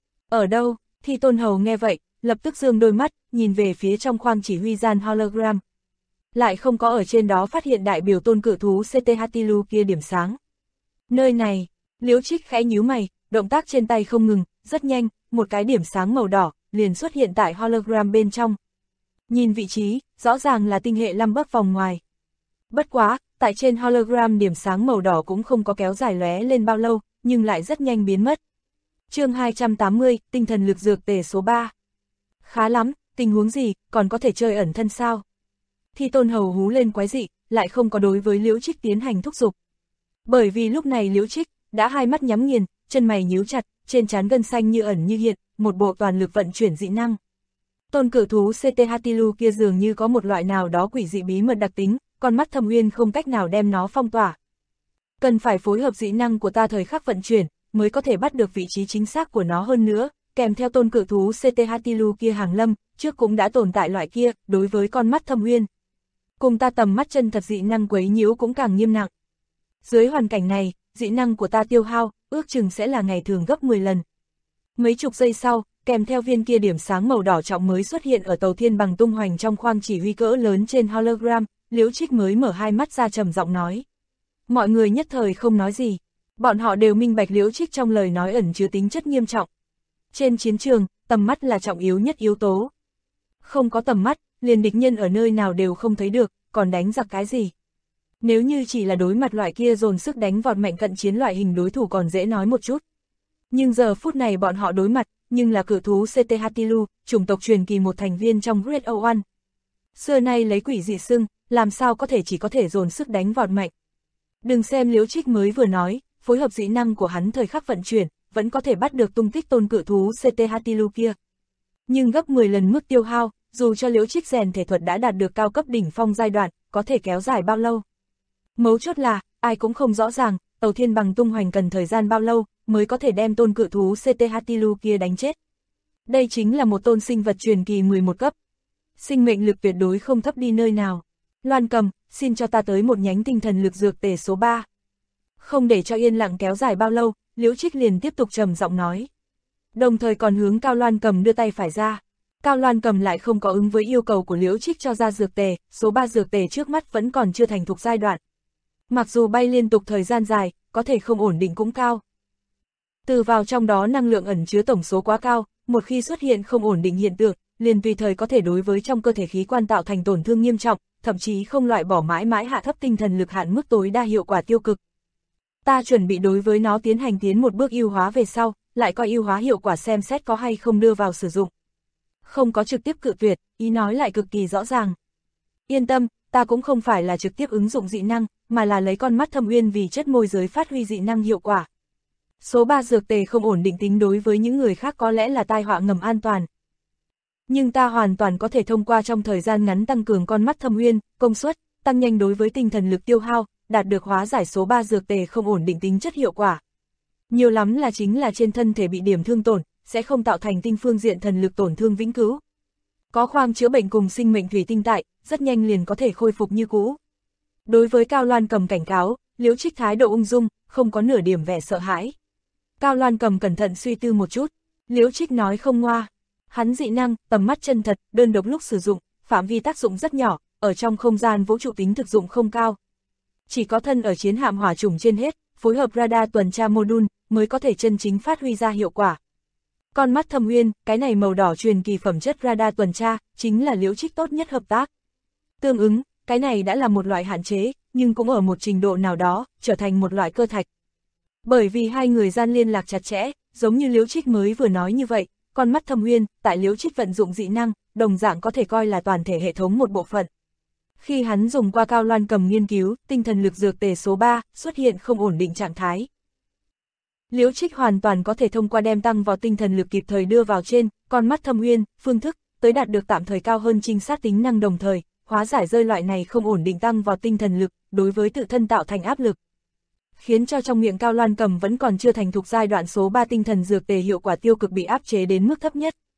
Ở đâu? Thi Tôn Hầu nghe vậy, lập tức dương đôi mắt, nhìn về phía trong khoang chỉ huy gian hologram. Lại không có ở trên đó phát hiện đại biểu tôn cự thú CT-Hatilu kia điểm sáng. Nơi này, Liễu Trích khẽ nhíu mày, động tác trên tay không ngừng, rất nhanh, một cái điểm sáng màu đỏ, liền xuất hiện tại hologram bên trong. Nhìn vị trí, rõ ràng là tinh hệ Lam Bắc vòng ngoài. Bất quá, tại trên hologram điểm sáng màu đỏ cũng không có kéo dài lóe lên bao lâu, nhưng lại rất nhanh biến mất. Chương 280, tinh thần lực dược tề số 3. Khá lắm, tình huống gì, còn có thể chơi ẩn thân sao? Thi Tôn Hầu hú lên quái dị, lại không có đối với Liễu Trích tiến hành thúc giục. Bởi vì lúc này Liễu Trích đã hai mắt nhắm nghiền, chân mày nhíu chặt, trên trán gân xanh như ẩn như hiện, một bộ toàn lực vận chuyển dị năng. Tôn cự thú CT-Hatilu kia dường như có một loại nào đó quỷ dị bí mật đặc tính, con mắt Thâm Uyên không cách nào đem nó phong tỏa. Cần phải phối hợp dị năng của ta thời khắc vận chuyển, mới có thể bắt được vị trí chính xác của nó hơn nữa, kèm theo tôn cự thú CT-Hatilu kia hàng lâm, trước cũng đã tồn tại loại kia, đối với con mắt Thâm Uyên. Cùng ta tầm mắt chân thật dị năng quấy nhiễu cũng càng nghiêm nặng. Dưới hoàn cảnh này, dị năng của ta tiêu hao, ước chừng sẽ là ngày thường gấp 10 lần. Mấy chục giây sau, kèm theo viên kia điểm sáng màu đỏ trọng mới xuất hiện ở tàu thiên bằng tung hoành trong khoang chỉ huy cỡ lớn trên hologram, Liễu Trích mới mở hai mắt ra trầm giọng nói. Mọi người nhất thời không nói gì, bọn họ đều minh bạch Liễu Trích trong lời nói ẩn chứa tính chất nghiêm trọng. Trên chiến trường, tầm mắt là trọng yếu nhất yếu tố. Không có tầm mắt, liền địch nhân ở nơi nào đều không thấy được, còn đánh giặc cái gì. Nếu như chỉ là đối mặt loại kia dồn sức đánh vọt mạnh cận chiến loại hình đối thủ còn dễ nói một chút. Nhưng giờ phút này bọn họ đối mặt, nhưng là cự thú CT-Hatilu, chủng tộc truyền kỳ một thành viên trong Great O1. Xưa nay lấy quỷ dị xưng, làm sao có thể chỉ có thể dồn sức đánh vọt mạnh. Đừng xem Liễu Trích mới vừa nói, phối hợp dị năng của hắn thời khắc vận chuyển, vẫn có thể bắt được tung tích tôn cự thú CT-Hatilu kia. Nhưng gấp 10 lần mức tiêu hao, dù cho Liễu Trích rèn thể thuật đã đạt được cao cấp đỉnh phong giai đoạn, có thể kéo dài bao lâu. Mấu chốt là, ai cũng không rõ ràng, tàu thiên bằng tung hoành cần thời gian bao lâu, mới có thể đem tôn cự thú CT-Hatilu kia đánh chết. Đây chính là một tôn sinh vật truyền kỳ 11 cấp. Sinh mệnh lực tuyệt đối không thấp đi nơi nào. Loan Cầm, xin cho ta tới một nhánh tinh thần lực dược tề số 3. Không để cho yên lặng kéo dài bao lâu, Liễu Trích liền tiếp tục trầm giọng nói. Đồng thời còn hướng Cao Loan Cầm đưa tay phải ra. Cao Loan Cầm lại không có ứng với yêu cầu của Liễu Trích cho ra dược tề, số 3 dược tề trước mắt vẫn còn chưa thành thục giai đoạn. Mặc dù bay liên tục thời gian dài, có thể không ổn định cũng cao. Từ vào trong đó năng lượng ẩn chứa tổng số quá cao, một khi xuất hiện không ổn định hiện tượng, liền tùy thời có thể đối với trong cơ thể khí quan tạo thành tổn thương nghiêm trọng, thậm chí không loại bỏ mãi mãi hạ thấp tinh thần lực hạn mức tối đa hiệu quả tiêu cực. Ta chuẩn bị đối với nó tiến một bước ưu hóa về sau, lại coi ưu hóa hiệu quả xem xét có hay không đưa vào sử dụng. Không có trực tiếp cự tuyệt, ý nói lại cực kỳ rõ ràng. Yên tâm, ta cũng không phải là trực tiếp ứng dụng dị năng, mà là lấy con mắt Thâm Uyên vì chất môi giới phát huy dị năng hiệu quả. Số 3 dược tề không ổn định tính đối với những người khác có lẽ là tai họa ngầm an toàn. Nhưng ta hoàn toàn có thể thông qua trong thời gian ngắn tăng cường con mắt Thâm Uyên, công suất, tăng nhanh đối với tinh thần lực tiêu hao, đạt được hóa giải số 3 dược tề không ổn định tính chất hiệu quả. Nhiều lắm là chính là trên thân thể bị điểm thương tổn, sẽ không tạo thành tinh phương diện thần lực tổn thương vĩnh cửu. Có khoang chữa bệnh cùng sinh mệnh thủy tinh tại, rất nhanh liền có thể khôi phục như cũ. Đối với Cao Loan Cầm cảnh cáo, Liễu Trích thái độ ung dung, không có nửa điểm vẻ sợ hãi. Cao Loan Cầm cẩn thận suy tư một chút, Liễu Trích nói không ngoa. Hắn dị năng, tầm mắt chân thật, đơn độc lúc sử dụng, phạm vi tác dụng rất nhỏ, ở trong không gian vũ trụ tính thực dụng không cao. Chỉ có thân ở chiến hạm hỏa chủng trên hết, phối hợp radar tuần tra module, mới có thể chân chính phát huy ra hiệu quả. Con mắt Thâm Uyên, cái này màu đỏ truyền kỳ phẩm chất radar tuần tra, chính là Liễu Trích tốt nhất hợp tác. Tương ứng, cái này đã là một loại hạn chế, nhưng cũng ở một trình độ nào đó, trở thành một loại cơ thạch. Bởi vì hai người gian liên lạc chặt chẽ, giống như Liễu Trích mới vừa nói như vậy, con mắt Thâm Uyên, tại Liễu Trích vận dụng dị năng, đồng dạng có thể coi là toàn thể hệ thống một bộ phận. Khi hắn dùng qua Cao Loan Cầm nghiên cứu, tinh thần lực dược tề số 3, xuất hiện không ổn định trạng thái. Liễu Trích hoàn toàn có thể thông qua đem tăng vào tinh thần lực kịp thời đưa vào trên, con mắt Thâm Uyên, phương thức, tới đạt được tạm thời cao hơn trinh sát tính năng đồng thời, hóa giải rơi loại này không ổn định tăng vào tinh thần lực, đối với tự thân tạo thành áp lực. Khiến cho trong miệng Cao Loan Cầm vẫn còn chưa thành thục giai đoạn số 3 tinh thần dược tề hiệu quả tiêu cực bị áp chế đến mức thấp nhất.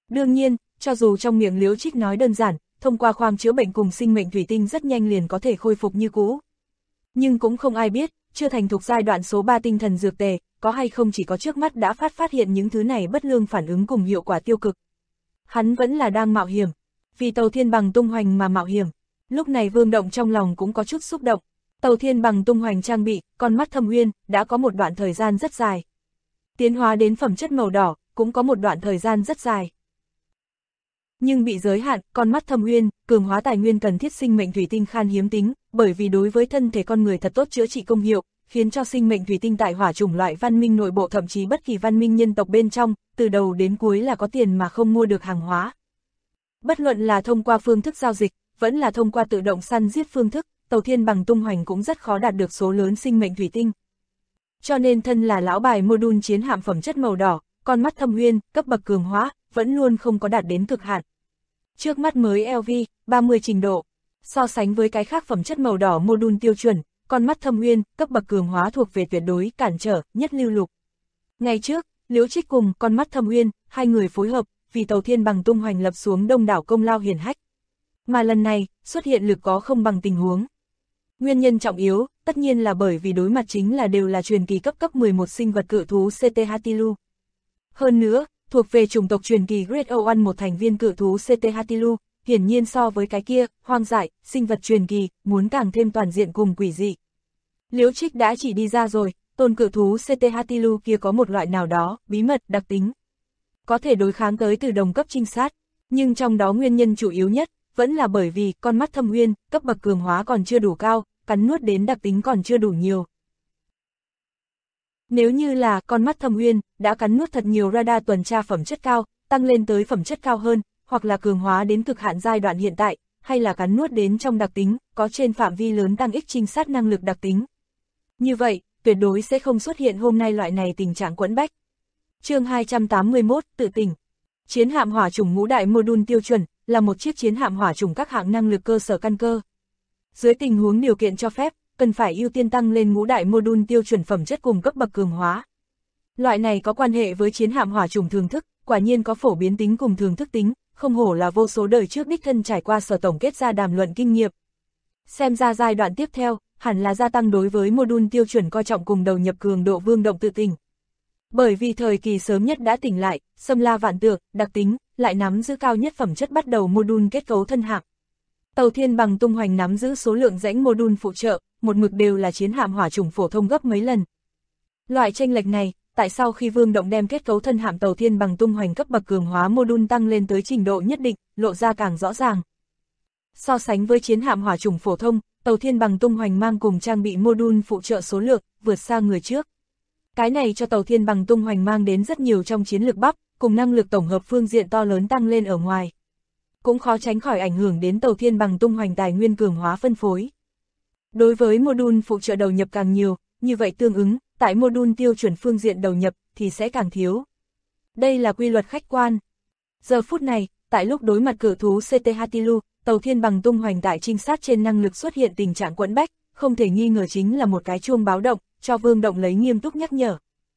Đương nhiên, cho dù trong miệng Liễu Trích nói đơn giản, thông qua khoang chữa bệnh cùng sinh mệnh thủy tinh rất nhanh liền có thể khôi phục như cũ. Nhưng cũng không ai biết, chưa thành thục giai đoạn số 3 tinh thần dược tề, có hay không chỉ có trước mắt đã phát hiện những thứ này bất lương phản ứng cùng hiệu quả tiêu cực. Hắn vẫn là đang mạo hiểm, vì tàu thiên bằng tung hoành mà mạo hiểm. Lúc này Vương Động trong lòng cũng có chút xúc động. Tàu thiên bằng tung hoành trang bị, con mắt thâm uyên, đã có một đoạn thời gian rất dài. Tiến hóa đến phẩm chất màu đỏ, cũng có một đoạn thời gian rất dài. Nhưng bị giới hạn, con mắt thâm uyên, cường hóa tài nguyên cần thiết sinh mệnh thủy tinh khan hiếm tính, bởi vì đối với thân thể con người thật tốt chữa trị công hiệu, khiến cho sinh mệnh thủy tinh tại hỏa chủng loại văn minh nội bộ thậm chí bất kỳ văn minh nhân tộc bên trong, từ đầu đến cuối là có tiền mà không mua được hàng hóa. Bất luận là thông qua phương thức giao dịch, vẫn là thông qua tự động săn giết phương thức, tàu thiên bằng tung hoành cũng rất khó đạt được số lớn sinh mệnh thủy tinh. Cho nên thân là lão bài module chiến hạm phẩm chất màu đỏ, con mắt thâm uyên, cấp bậc cường hóa, vẫn luôn không có đạt đến cực hạn. Trước mắt mới LV, 30 trình độ. So sánh với cái khác phẩm chất màu đỏ module tiêu chuẩn, con mắt thâm uyên, cấp bậc cường hóa thuộc về tuyệt đối, cản trở, nhất lưu lục. Ngày trước, Liễu Trích cùng con mắt thâm uyên, hai người phối hợp, vì tàu thiên bằng tung hoành lập xuống đông đảo công lao hiển hách. Mà lần này, xuất hiện lực có không bằng tình huống. Nguyên nhân trọng yếu, tất nhiên là bởi vì đối mặt chính là đều là truyền kỳ cấp 11 sinh vật cự thú CT Hatilu. Hơn nữa, thuộc về chủng tộc truyền kỳ Great O1 một thành viên cự thú CT Hatilu, hiển nhiên so với cái kia, hoang dại, sinh vật truyền kỳ, muốn càng thêm toàn diện cùng quỷ dị. Liễu Trích đã chỉ đi ra rồi, tôn cự thú CT Hatilu kia có một loại nào đó, bí mật, đặc tính. Có thể đối kháng tới từ đồng cấp trinh sát, nhưng trong đó nguyên nhân chủ yếu nhất, vẫn là bởi vì con mắt thâm uyên, cấp bậc cường hóa còn chưa đủ cao, cắn nuốt đến đặc tính còn chưa đủ nhiều. Nếu như là con mắt thâm uyên, đã cắn nuốt thật nhiều radar tuần tra phẩm chất cao, tăng lên tới phẩm chất cao hơn, hoặc là cường hóa đến cực hạn giai đoạn hiện tại, hay là cắn nuốt đến trong đặc tính, có trên phạm vi lớn tăng ích trinh sát năng lực đặc tính. Như vậy, tuyệt đối sẽ không xuất hiện hôm nay loại này tình trạng quẫn bách. Chương 281, tự tỉnh. Chiến hạm hỏa chủng ngũ đại module tiêu chuẩn, là một chiếc chiến hạm hỏa chủng các hạng năng lực cơ sở căn cơ. Dưới tình huống điều kiện cho phép, cần phải ưu tiên tăng lên ngũ đại module tiêu chuẩn phẩm chất cùng cấp bậc cường hóa. Loại này có quan hệ với chiến hạm hỏa chủng thường thức, quả nhiên có phổ biến tính cùng thường thức tính, không hổ là vô số đời trước đích thân trải qua sở tổng kết ra đàm luận kinh nghiệm. Xem ra giai đoạn tiếp theo, hẳn là gia tăng đối với module tiêu chuẩn coi trọng cùng đầu nhập cường độ Vương Động tự tỉnh. Bởi vì thời kỳ sớm nhất đã tỉnh lại, xâm la vạn tượng, đặc tính, lại nắm giữ cao nhất phẩm chất bắt đầu module kết cấu thân hạm. Tàu thiên bằng tung hoành nắm giữ số lượng rãnh module phụ trợ, một mực đều là chiến hạm hỏa chủng phổ thông gấp mấy lần. Loại chênh lệch này, tại sao khi Vương Động đem kết cấu thân hạm tàu thiên bằng tung hoành cấp bậc cường hóa module tăng lên tới trình độ nhất định, lộ ra càng rõ ràng. So sánh với chiến hạm hỏa chủng phổ thông, tàu thiên bằng tung hoành mang cùng trang bị module phụ trợ số lượng, vượt xa người trước. Cái này cho tàu thiên bằng tung hoành mang đến rất nhiều trong chiến lược bắp, cùng năng lực tổng hợp phương diện to lớn tăng lên ở ngoài. Cũng khó tránh khỏi ảnh hưởng đến tàu thiên bằng tung hoành tài nguyên cường hóa phân phối. Đối với module phụ trợ đầu nhập càng nhiều, như vậy tương ứng, tại module tiêu chuẩn phương diện đầu nhập thì sẽ càng thiếu. Đây là quy luật khách quan. Giờ phút này, tại lúc đối mặt cự thú CT Hatilu, tàu thiên bằng tung hoành tại trinh sát trên năng lực xuất hiện tình trạng quẫn bách, không thể nghi ngờ chính là một cái chuông báo động, cho Vương Động lấy nghiêm túc nhắc nhở.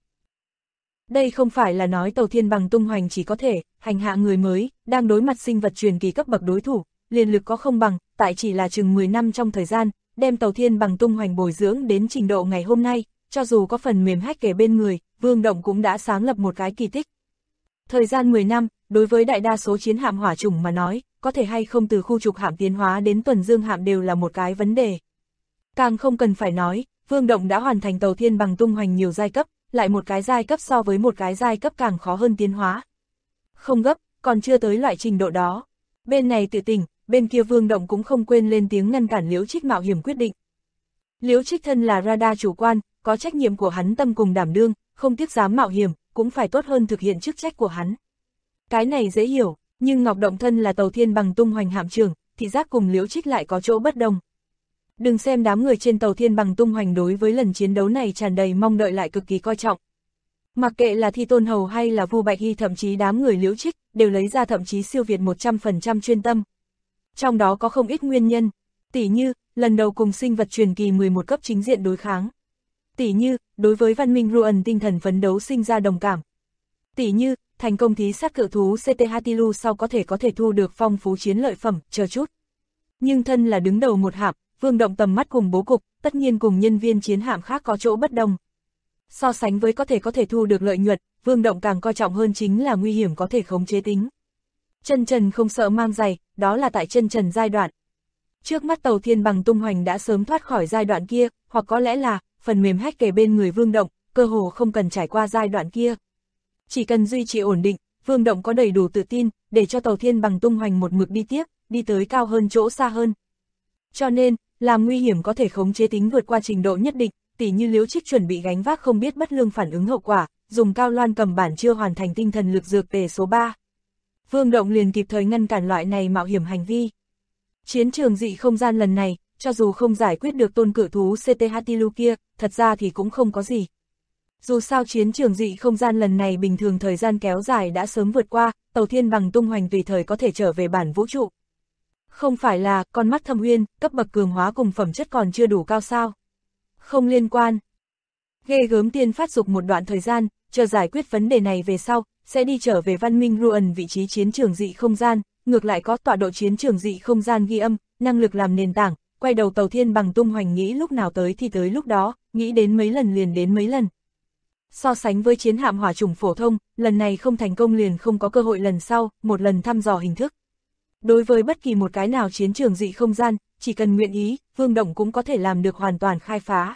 Đây không phải là nói tàu thiên bằng tung hoành chỉ có thể hành hạ người mới, đang đối mặt sinh vật truyền kỳ cấp bậc đối thủ, liền lực có không bằng, tại chỉ là chừng 10 năm trong thời gian, đem tàu thiên bằng tung hoành bồi dưỡng đến trình độ ngày hôm nay, cho dù có phần mềm hack kể bên người, Vương Động cũng đã sáng lập một cái kỳ tích. Thời gian 10 năm, đối với đại đa số chiến hạm hỏa chủng mà nói, có thể hay không từ khu trục hạm tiến hóa đến tuần dương hạm đều là một cái vấn đề. Càng không cần phải nói, Vương Động đã hoàn thành tàu thiên bằng tung hoành nhiều giai cấp, lại một cái giai cấp so với một cái giai cấp càng khó hơn tiến hóa. Không gấp, còn chưa tới loại trình độ đó. Bên này tự tỉnh, bên kia Vương Động cũng không quên lên tiếng ngăn cản Liễu Trích mạo hiểm quyết định. Liễu Trích thân là radar chủ quan, có trách nhiệm của hắn tâm cùng đảm đương, không tiếc dám mạo hiểm, cũng phải tốt hơn thực hiện chức trách của hắn. Cái này dễ hiểu, nhưng Ngọc Động thân là tàu thiên bằng tung hoành hạm trưởng, thị giác cùng Liễu Trích lại có chỗ bất đồng. Đừng xem đám người trên tàu thiên bằng tung hoành đối với lần chiến đấu này tràn đầy mong đợi lại cực kỳ coi trọng. Mặc kệ là Thi Tôn Hầu hay là Vu Bạch Hy thậm chí đám người Liễu Trích, đều lấy ra thậm chí siêu việt 100% chuyên tâm. Trong đó có không ít nguyên nhân, tỉ như, lần đầu cùng sinh vật truyền kỳ 11 cấp chính diện đối kháng. Tỉ như, đối với văn minh Ruan tinh thần phấn đấu sinh ra đồng cảm. Tỉ như, thành công thí sát cự thú CT Hatilu sau có thể thu được phong phú chiến lợi phẩm, chờ chút. Nhưng thân là đứng đầu một hạm, Vương Động tầm mắt cùng bố cục, tất nhiên cùng nhân viên chiến hạm khác có chỗ bất đồng. So sánh với có thể thu được lợi nhuận, Vương Động càng coi trọng hơn chính là nguy hiểm có thể khống chế tính. Chân trần không sợ mang giày, đó là tại chân trần giai đoạn. Trước mắt tàu Thiên Bằng tung hoành đã sớm thoát khỏi giai đoạn kia, hoặc có lẽ là, phần mềm hack kề bên người Vương Động, cơ hồ không cần trải qua giai đoạn kia. Chỉ cần duy trì ổn định, Vương Động có đầy đủ tự tin, để cho tàu Thiên Bằng tung hoành một mực đi tiếp, đi tới cao hơn chỗ xa hơn. Cho nên, làm nguy hiểm có thể khống chế tính vượt qua trình độ nhất định, tỉ như Liễu Trích chuẩn bị gánh vác không biết bất lương phản ứng hậu quả, dùng Cao Loan cầm bản chưa hoàn thành tinh thần lực dược tề số 3. Vương Động liền kịp thời ngăn cản loại này mạo hiểm hành vi. Chiến trường dị không gian lần này, cho dù không giải quyết được tôn cự thú CT Hatilu kia, thật ra thì cũng không có gì. Dù sao chiến trường dị không gian lần này bình thường thời gian kéo dài đã sớm vượt qua, tàu Thiên Bằng tung hoành tùy thời có thể trở về bản vũ trụ. Không phải là con mắt thâm uyên, cấp bậc cường hóa cùng phẩm chất còn chưa đủ cao sao? Không liên quan. Ghê gớm tiên phát dục một đoạn thời gian, chờ giải quyết vấn đề này về sau, sẽ đi trở về văn minh Ruan vị trí chiến trường dị không gian, ngược lại có tọa độ chiến trường dị không gian ghi âm, năng lực làm nền tảng, quay đầu tàu Thiên Bằng tung hoành nghĩ lúc nào tới thì tới lúc đó, nghĩ đến mấy lần liền đến mấy lần. So sánh với chiến hạm hỏa chủng phổ thông, lần này không thành công liền không có cơ hội lần sau, một lần thăm dò hình thức. Đối với bất kỳ một cái nào chiến trường dị không gian, chỉ cần nguyện ý, Vương Động cũng có thể làm được hoàn toàn khai phá.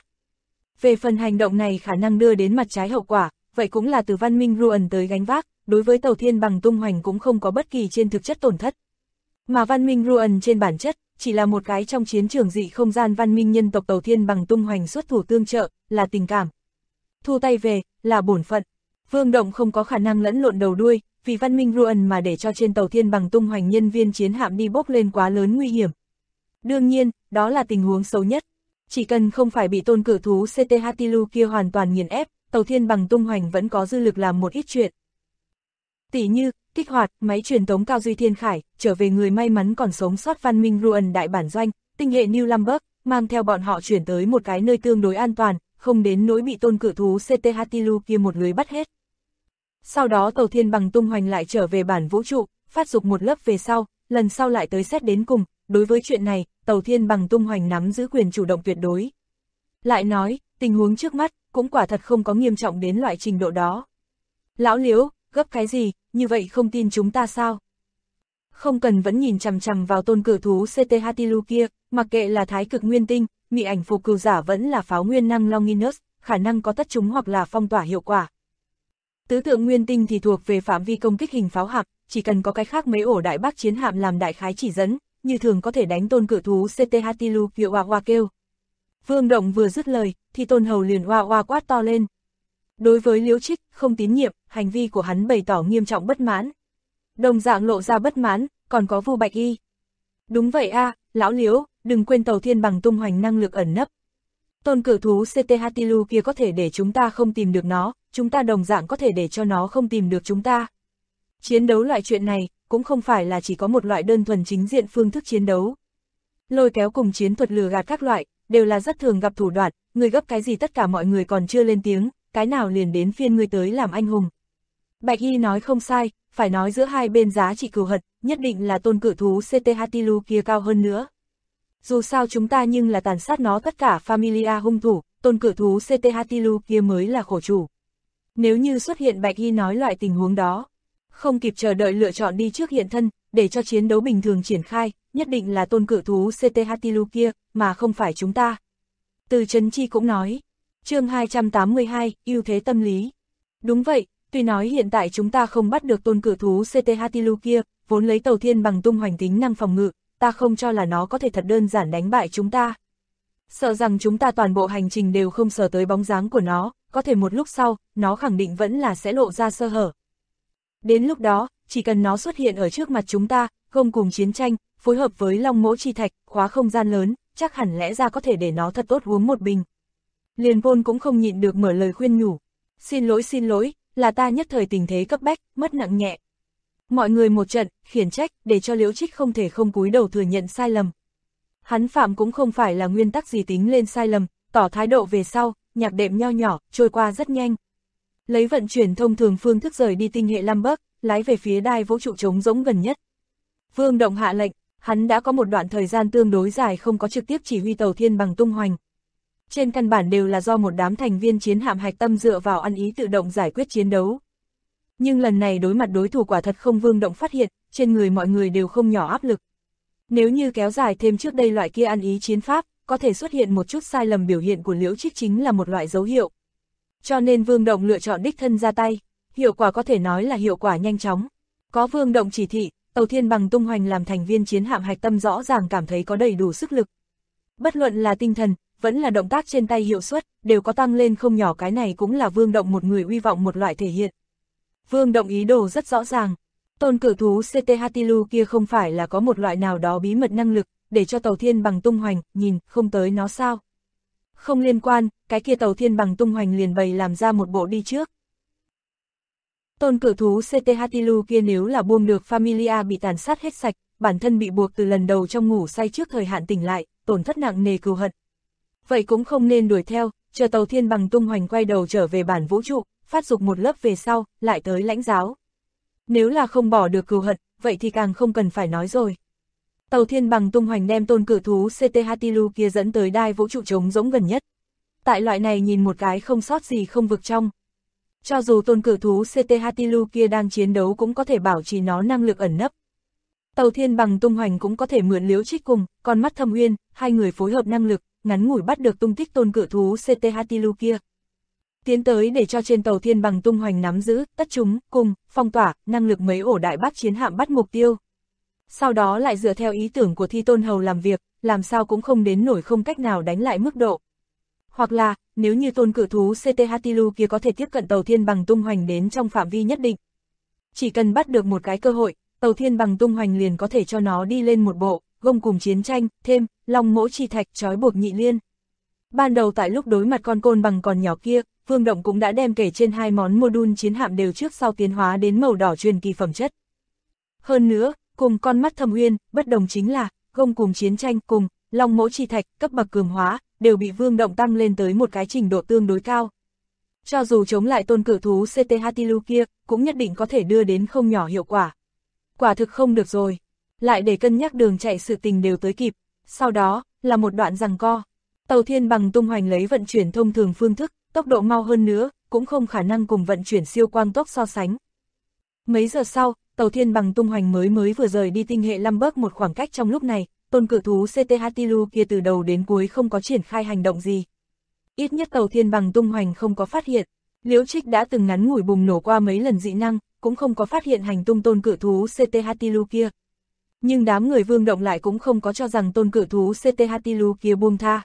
Về phần hành động này khả năng đưa đến mặt trái hậu quả, vậy cũng là từ văn minh Ruan tới gánh vác, đối với tàu Thiên Bằng tung hoành cũng không có bất kỳ trên thực chất tổn thất. Mà văn minh Ruan trên bản chất, chỉ là một cái trong chiến trường dị không gian văn minh nhân tộc tàu Thiên Bằng tung hoành xuất thủ tương trợ, là tình cảm. Thu tay về, là bổn phận. Vương Động không có khả năng lẫn lộn đầu đuôi, vì văn minh Ruan mà để cho trên tàu Thiên Bằng tung hoành nhân viên chiến hạm đi bốc lên quá lớn nguy hiểm. Đương nhiên, đó là tình huống xấu nhất. Chỉ cần không phải bị tôn cự thú CT Hatilu kia hoàn toàn nghiền ép, tàu Thiên Bằng tung hoành vẫn có dư lực làm một ít chuyện. Tỉ như, kích hoạt, máy truyền tống cao duy thiên khải, trở về người may mắn còn sống sót văn minh Ruan đại bản doanh, tinh hệ New Lamberg, mang theo bọn họ chuyển tới một cái nơi tương đối an toàn, không đến nỗi bị tôn cự thú CT Hatilu kia một lưới bắt hết. Sau đó tàu Thiên Bằng tung hoành lại trở về bản vũ trụ, phát dục một lớp về sau, lần sau lại tới xét đến cùng, đối với chuyện này, tàu Thiên Bằng tung hoành nắm giữ quyền chủ động tuyệt đối. Lại nói, tình huống trước mắt, cũng quả thật không có nghiêm trọng đến loại trình độ đó. Lão Liễu, gấp cái gì, như vậy không tin chúng ta sao? Không cần vẫn nhìn chằm chằm vào tôn cự thú CT Hatilu kia, mặc kệ là thái cực nguyên tinh, mị ảnh phù cừu giả vẫn là pháo nguyên năng Longinus, khả năng có tất chúng hoặc là phong tỏa hiệu quả. Tứ tượng nguyên tinh thì thuộc về phạm vi công kích hình pháo hạm, chỉ cần có cái khác mấy ổ đại bác chiến hạm làm đại khái chỉ dẫn, như thường có thể đánh tôn cự thú CT Hatilu kia oa oa kêu. Vương Động vừa dứt lời, thì tôn hầu liền oa oa quát to lên. Đối với Liễu Trích, không tín nhiệm, hành vi của hắn bày tỏ nghiêm trọng bất mãn. Đồng dạng lộ ra bất mãn, còn có Vu Bạch Y. Đúng vậy a, lão Liễu, đừng quên tàu Thiên Bằng tung hoành năng lực ẩn nấp. Tôn cự thú CT Hatilu kia có thể để chúng ta không tìm được nó, chúng ta đồng dạng có thể để cho nó không tìm được chúng ta. Chiến đấu loại chuyện này, cũng không phải là chỉ có một loại đơn thuần chính diện phương thức chiến đấu. Lôi kéo cùng chiến thuật lừa gạt các loại, đều là rất thường gặp thủ đoạn, người gấp cái gì tất cả mọi người còn chưa lên tiếng, cái nào liền đến phiên người tới làm anh hùng. Bạch Y nói không sai, phải nói giữa hai bên giá trị cừu hận, nhất định là tôn cự thú CT Hatilu kia cao hơn nữa. Dù sao chúng ta nhưng là tàn sát nó tất cả familia hung thủ, tôn cự thú CT Hatilu kia mới là khổ chủ. Nếu như xuất hiện Bạch Y nói loại tình huống đó, không kịp chờ đợi lựa chọn đi trước hiện thân, để cho chiến đấu bình thường triển khai, nhất định là tôn cự thú CT Hatilu kia, mà không phải chúng ta. Từ Trấn Chi cũng nói, chương 282, ưu thế tâm lý. Đúng vậy, tuy nói hiện tại chúng ta không bắt được tôn cự thú CT Hatilu kia, vốn lấy tàu Thiên Bằng tung hoành tính năng phòng ngự, ta không cho là nó có thể thật đơn giản đánh bại chúng ta. Sợ rằng chúng ta toàn bộ hành trình đều không sờ tới bóng dáng của nó, có thể một lúc sau, nó khẳng định vẫn là sẽ lộ ra sơ hở. Đến lúc đó, chỉ cần nó xuất hiện ở trước mặt chúng ta, không cùng chiến tranh, phối hợp với Long Mỗ Chi Thạch, khóa không gian lớn, chắc hẳn lẽ ra có thể để nó thật tốt uống một bình. Liên Pôn cũng không nhịn được mở lời khuyên nhủ. Xin lỗi, là ta nhất thời tình thế cấp bách, mất nặng nhẹ. Mọi người một trận, khiển trách, để cho Liễu Trích không thể không cúi đầu thừa nhận sai lầm. Hắn phạm cũng không phải là nguyên tắc gì tính lên sai lầm, tỏ thái độ về sau, nhạc đệm nho nhỏ, trôi qua rất nhanh. lấy vận chuyển thông thường phương thức rời đi tinh hệ Lam Bắc, lái về phía đai vũ trụ trống rỗng gần nhất. Vương Động hạ lệnh, hắn đã có một đoạn thời gian tương đối dài không có trực tiếp chỉ huy tàu thiên bằng tung hoành. Trên căn bản đều là do một đám thành viên chiến hạm hạch tâm dựa vào ăn ý tự động giải quyết chiến đấu. Nhưng lần này đối mặt đối thủ quả thật không Vương Động phát hiện, trên người mọi người đều không nhỏ áp lực. Nếu như kéo dài thêm trước đây loại kia ăn ý chiến pháp, có thể xuất hiện một chút sai lầm biểu hiện của Liễu Trích chính là một loại dấu hiệu. Cho nên Vương Động lựa chọn đích thân ra tay, hiệu quả có thể nói là hiệu quả nhanh chóng. Có Vương Động chỉ thị, tàu thiên bằng tung hoành làm thành viên chiến hạm hạch tâm rõ ràng cảm thấy có đầy đủ sức lực. Bất luận là tinh thần, vẫn là động tác trên tay hiệu suất, đều có tăng lên không nhỏ, cái này cũng là Vương Động một người uy vọng một loại thể hiện. Vương Động ý đồ rất rõ ràng, tôn cự thú CT Hatilu kia không phải là có một loại nào đó bí mật năng lực, để cho tàu thiên bằng tung hoành, nhìn, không tới nó sao? Không liên quan, cái kia tàu thiên bằng tung hoành liền bày làm ra một bộ đi trước. Tôn cự thú CT Hatilu kia nếu là buông được Familia bị tàn sát hết sạch, bản thân bị buộc từ lần đầu trong ngủ say trước thời hạn tỉnh lại, tổn thất nặng nề cừu hận. Vậy cũng không nên đuổi theo, chờ tàu thiên bằng tung hoành quay đầu trở về bản vũ trụ, phát dục một lớp về sau, lại tới lãnh giáo. Nếu là không bỏ được cừu hận, vậy thì càng không cần phải nói rồi. Tàu thiên bằng tung hoành đem tôn cự thú CT Hatilu kia dẫn tới đai vũ trụ trống rỗng gần nhất. Tại loại này nhìn một cái không sót gì không vực trong. Cho dù tôn cự thú CT Hatilu kia đang chiến đấu cũng có thể bảo trì nó năng lực ẩn nấp. Tàu thiên bằng tung hoành cũng có thể mượn Liễu Trích cùng con mắt Thâm Uyên, hai người phối hợp năng lực, ngắn ngủi bắt được tung tích tôn cự thú CT Hatilu kia. Tiến tới để cho trên tàu thiên bằng tung hoành nắm giữ, tất chúng, cùng, phong tỏa, năng lực mấy ổ đại bác chiến hạm bắt mục tiêu. Sau đó lại dựa theo ý tưởng của Thi Tôn Hầu làm việc, làm sao cũng không đến nổi không cách nào đánh lại mức độ. Hoặc là, nếu như tôn cự thú CT Hatilu kia có thể tiếp cận tàu thiên bằng tung hoành đến trong phạm vi nhất định. Chỉ cần bắt được một cái cơ hội, tàu thiên bằng tung hoành liền có thể cho nó đi lên một bộ, gông cùng chiến tranh, thêm, long mỗ chi thạch trói buộc nhị liên. Ban đầu tại lúc đối mặt con côn bằng còn nhỏ kia, Vương Động cũng đã đem kể trên hai món module chiến hạm đều trước sau tiến hóa đến màu đỏ truyền kỳ phẩm chất. Hơn nữa, cùng con mắt Thâm Uyên, bất đồng chính là, gông cùng chiến tranh cùng, long mỗ chi thạch, cấp bậc cường hóa, đều bị Vương Động tăng lên tới một cái trình độ tương đối cao. Cho dù chống lại tôn cự thú CT Hatilu kia, cũng nhất định có thể đưa đến không nhỏ hiệu quả. Quả thực không được rồi. Lại để cân nhắc đường chạy sự tình đều tới kịp. Sau đó, là một đoạn giằng co. Tàu thiên bằng tung hoành lấy vận chuyển thông thường phương thức, tốc độ mau hơn nữa, cũng không khả năng cùng vận chuyển siêu quang tốc so sánh. Mấy giờ sau, tàu thiên bằng tung hoành mới vừa rời đi tinh hệ Lam Bắc một khoảng cách. Trong lúc này, tôn cự thú CT Hatilu kia từ đầu đến cuối không có triển khai hành động gì. Ít nhất tàu thiên bằng tung hoành không có phát hiện. Liễu Trích đã từng ngắn ngủi bùng nổ qua mấy lần dị năng, cũng không có phát hiện hành tung tôn cự thú CT Hatilu kia. Nhưng đám người Vương Động lại cũng không có cho rằng tôn cự thú CT Hatilu kia buông tha.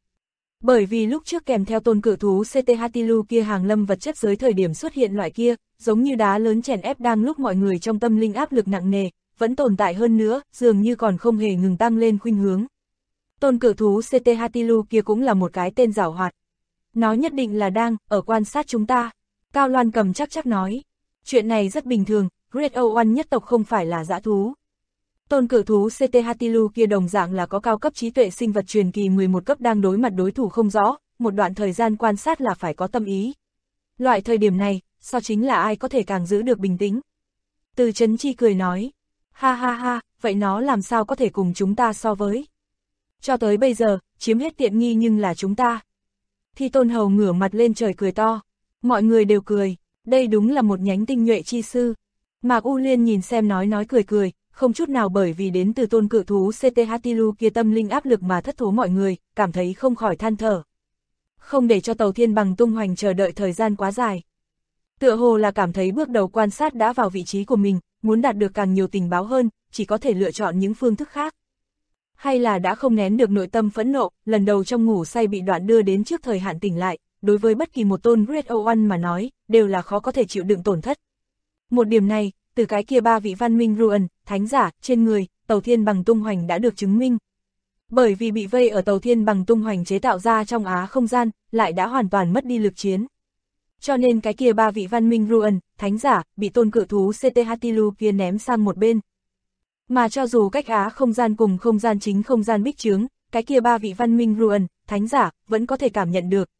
Bởi vì lúc trước kèm theo tôn cự thú CT Hatilu kia hàng lâm vật chất giới thời điểm xuất hiện loại kia, giống như đá lớn chèn ép đang lúc mọi người trong tâm linh áp lực nặng nề, vẫn tồn tại hơn nữa, dường như còn không hề ngừng tăng lên khuynh hướng. Tôn cự thú CT Hatilu kia cũng là một cái tên giảo hoạt. Nó nhất định là đang ở quan sát chúng ta. Cao Loan Cầm chắc nói. Chuyện này rất bình thường, Great O1 nhất tộc không phải là dã thú. Tôn cự thú CT Hatilu kia đồng dạng là có cao cấp trí tuệ sinh vật truyền kỳ 11 cấp đang đối mặt đối thủ không rõ, một đoạn thời gian quan sát là phải có tâm ý. Loại thời điểm này, so chính là ai có thể càng giữ được bình tĩnh. Từ Chấn Chi cười nói. Ha ha ha, vậy nó làm sao có thể cùng chúng ta so với? Cho tới bây giờ, chiếm hết tiện nghi nhưng là chúng ta. Thi Tôn Hầu ngửa mặt lên trời cười to. Mọi người đều cười, đây đúng là một nhánh tinh nhuệ chi sư. Mạc U Liên nhìn xem nói cười, không chút nào bởi vì đến từ tôn cự thú CT Hatilu kia tâm linh áp lực mà thất thố mọi người, cảm thấy không khỏi than thở. Không để cho tàu thiên bằng tung hoành chờ đợi thời gian quá dài. Tựa hồ là cảm thấy bước đầu quan sát đã vào vị trí của mình, muốn đạt được càng nhiều tình báo hơn, chỉ có thể lựa chọn những phương thức khác. Hay là đã không nén được nội tâm phẫn nộ, lần đầu trong ngủ say bị đoạn đưa đến trước thời hạn tỉnh lại, đối với bất kỳ một tôn Great O1 mà nói, đều là khó có thể chịu đựng tổn thất. Một điểm này, từ cái kia ba vị văn minh Ruan, thánh giả, trên người, tàu thiên bằng tung hoành đã được chứng minh. Bởi vì bị vây ở tàu thiên bằng tung hoành chế tạo ra trong Á không gian, lại đã hoàn toàn mất đi lực chiến. Cho nên cái kia ba vị văn minh Ruan, thánh giả, bị tôn cự thú CT Hatilu kia ném sang một bên. Mà cho dù cách Á không gian cùng không gian chính không gian bích chướng, cái kia ba vị văn minh Ruan, thánh giả, vẫn có thể cảm nhận được,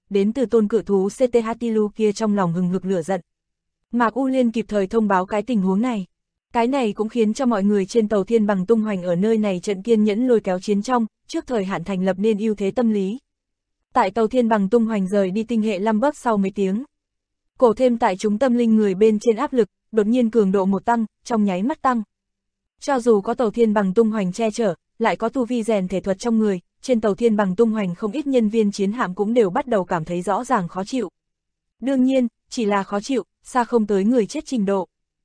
đến từ tôn cự thú CT Hatilu kia trong lòng hừng hực lửa giận. Mạc U Liên kịp thời thông báo cái tình huống này. Cái này cũng khiến cho mọi người trên tàu Thiên Bằng tung hoành ở nơi này trận kiên nhẫn lôi kéo chiến trong, trước thời hạn thành lập nên ưu thế tâm lý. Tại tàu Thiên Bằng tung hoành rời đi tinh hệ Lambert sau mấy tiếng. Cổ thêm tại chúng tâm linh người bên trên áp lực, đột nhiên cường độ một tăng, trong nháy mắt tăng. Cho dù có tàu Thiên Bằng tung hoành che chở, lại có tu vi rèn thể thuật trong người, trên tàu Thiên Bằng tung hoành không ít nhân viên chiến hạm cũng đều bắt đầu cảm thấy rõ ràng khó chịu. Đương nhiên, chỉ là khó chịu, xa không tới người chết trình độ.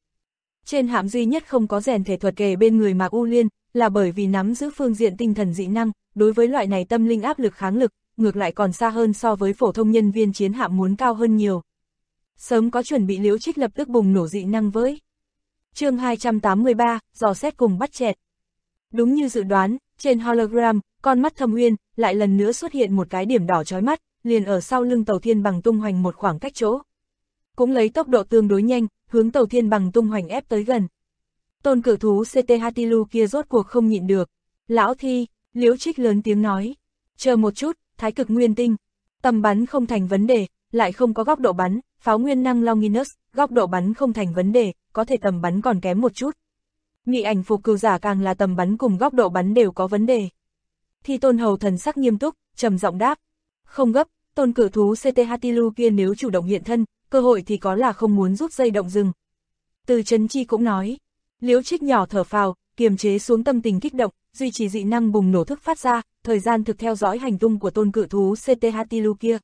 Trên hạm duy nhất không có rèn thể thuật kề bên người Mạc U Liên, là bởi vì nắm giữ phương diện tinh thần dị năng, đối với loại này tâm linh áp lực kháng lực, ngược lại còn xa hơn so với phổ thông nhân viên chiến hạm muốn cao hơn nhiều. Sớm có chuẩn bị Liễu Trích lập tức bùng nổ dị năng với. Chương 283, dò xét cùng bắt chẹt. Đúng như dự đoán, trên hologram, con mắt Thâm Uyên lại lần nữa xuất hiện một cái điểm đỏ chói mắt, liền ở sau lưng tàu Thiên Bằng tung hoành một khoảng cách chỗ. Cũng lấy tốc độ tương đối nhanh, hướng tàu Thiên Bằng tung hoành ép tới gần. Tôn cự thú CT Hatilu kia rốt cuộc không nhịn được. Lão Thi, Liễu Trích lớn tiếng nói. Chờ một chút, thái cực nguyên tinh. Tầm bắn không thành vấn đề, lại không có góc độ bắn, pháo nguyên năng Longinus, góc độ bắn không thành vấn đề, có thể tầm bắn còn kém một chút. Mị ảnh phục cừu giả càng là tầm bắn cùng góc độ bắn đều có vấn đề. Thi Tôn Hầu thần sắc nghiêm túc, trầm giọng đáp. Không gấp, tôn cự thú CT Hatilu kia nếu chủ động hiện thân, cơ hội thì có là không muốn rút dây động rừng. Từ Trấn Chi cũng nói. Liễu Trích nhỏ thở phào, kiềm chế xuống tâm tình kích động, duy trì dị năng bùng nổ thức phát ra, thời gian thực theo dõi hành tung của tôn cự thú CT Hatilu kia.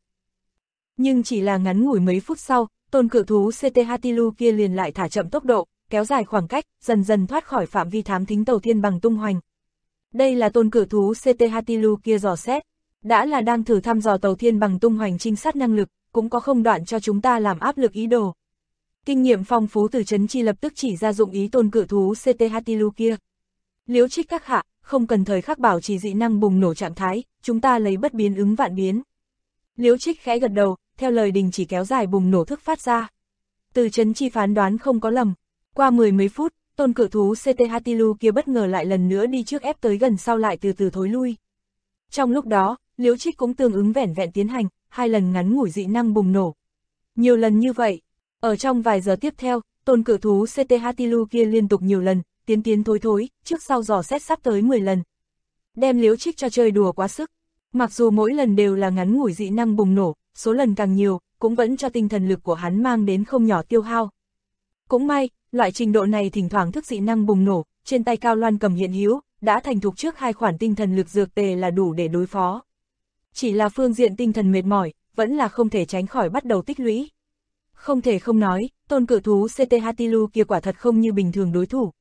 Nhưng chỉ là ngắn ngủi mấy phút sau, tôn cự thú CT Hatilu kia liền lại thả chậm tốc độ, kéo dài khoảng cách, dần dần thoát khỏi phạm vi thám thính tàu Thiên Bằng tung hoành. Đây là tôn cự thú CT Hatilu kia dò xét, đã là đang thử thăm dò tàu Thiên Bằng tung hoành trinh sát năng lực, cũng có không đoạn cho chúng ta làm áp lực ý đồ. Kinh nghiệm phong phú từ Trấn Chi lập tức chỉ ra dụng ý tôn cự thú CT Hatilu kia. Liễu Trích các hạ, không cần thời khắc bảo trì dị năng bùng nổ trạng thái, chúng ta lấy bất biến ứng vạn biến. Liễu Trích khẽ gật đầu, theo lời đình chỉ kéo dài bùng nổ thức phát ra. Từ Trấn Chi phán đoán không có lầm. Qua mười mấy phút, tôn cự thú CT Hatilu kia bất ngờ lại lần nữa đi trước ép tới gần sau lại từ từ thối lui. Trong lúc đó, Liễu Trích cũng tương ứng vẻn vẹn tiến hành, 2 lần ngắn ngủi dị năng bùng nổ. Nhiều lần như vậy, ở trong vài giờ tiếp theo, tôn cự thú CT Hatilu kia liên tục nhiều lần, tiến thối, trước sau dò xét sắp tới 10 lần. Đem Liễu Trích cho chơi đùa quá sức. Mặc dù mỗi lần đều là ngắn ngủi dị năng bùng nổ, số lần càng nhiều, cũng vẫn cho tinh thần lực của hắn mang đến không nhỏ tiêu hao. Cũng may, loại trình độ này thỉnh thoảng thức dị năng bùng nổ, trên tay Cao Loan Cầm hiện hữu, đã thành thục trước 2 khoản tinh thần lực dược tề là đủ để đối phó. Chỉ là phương diện tinh thần mệt mỏi, vẫn là không thể tránh khỏi bắt đầu tích lũy. Không thể không nói, tôn cự thú CT Hatilu kia quả thật không như bình thường đối thủ.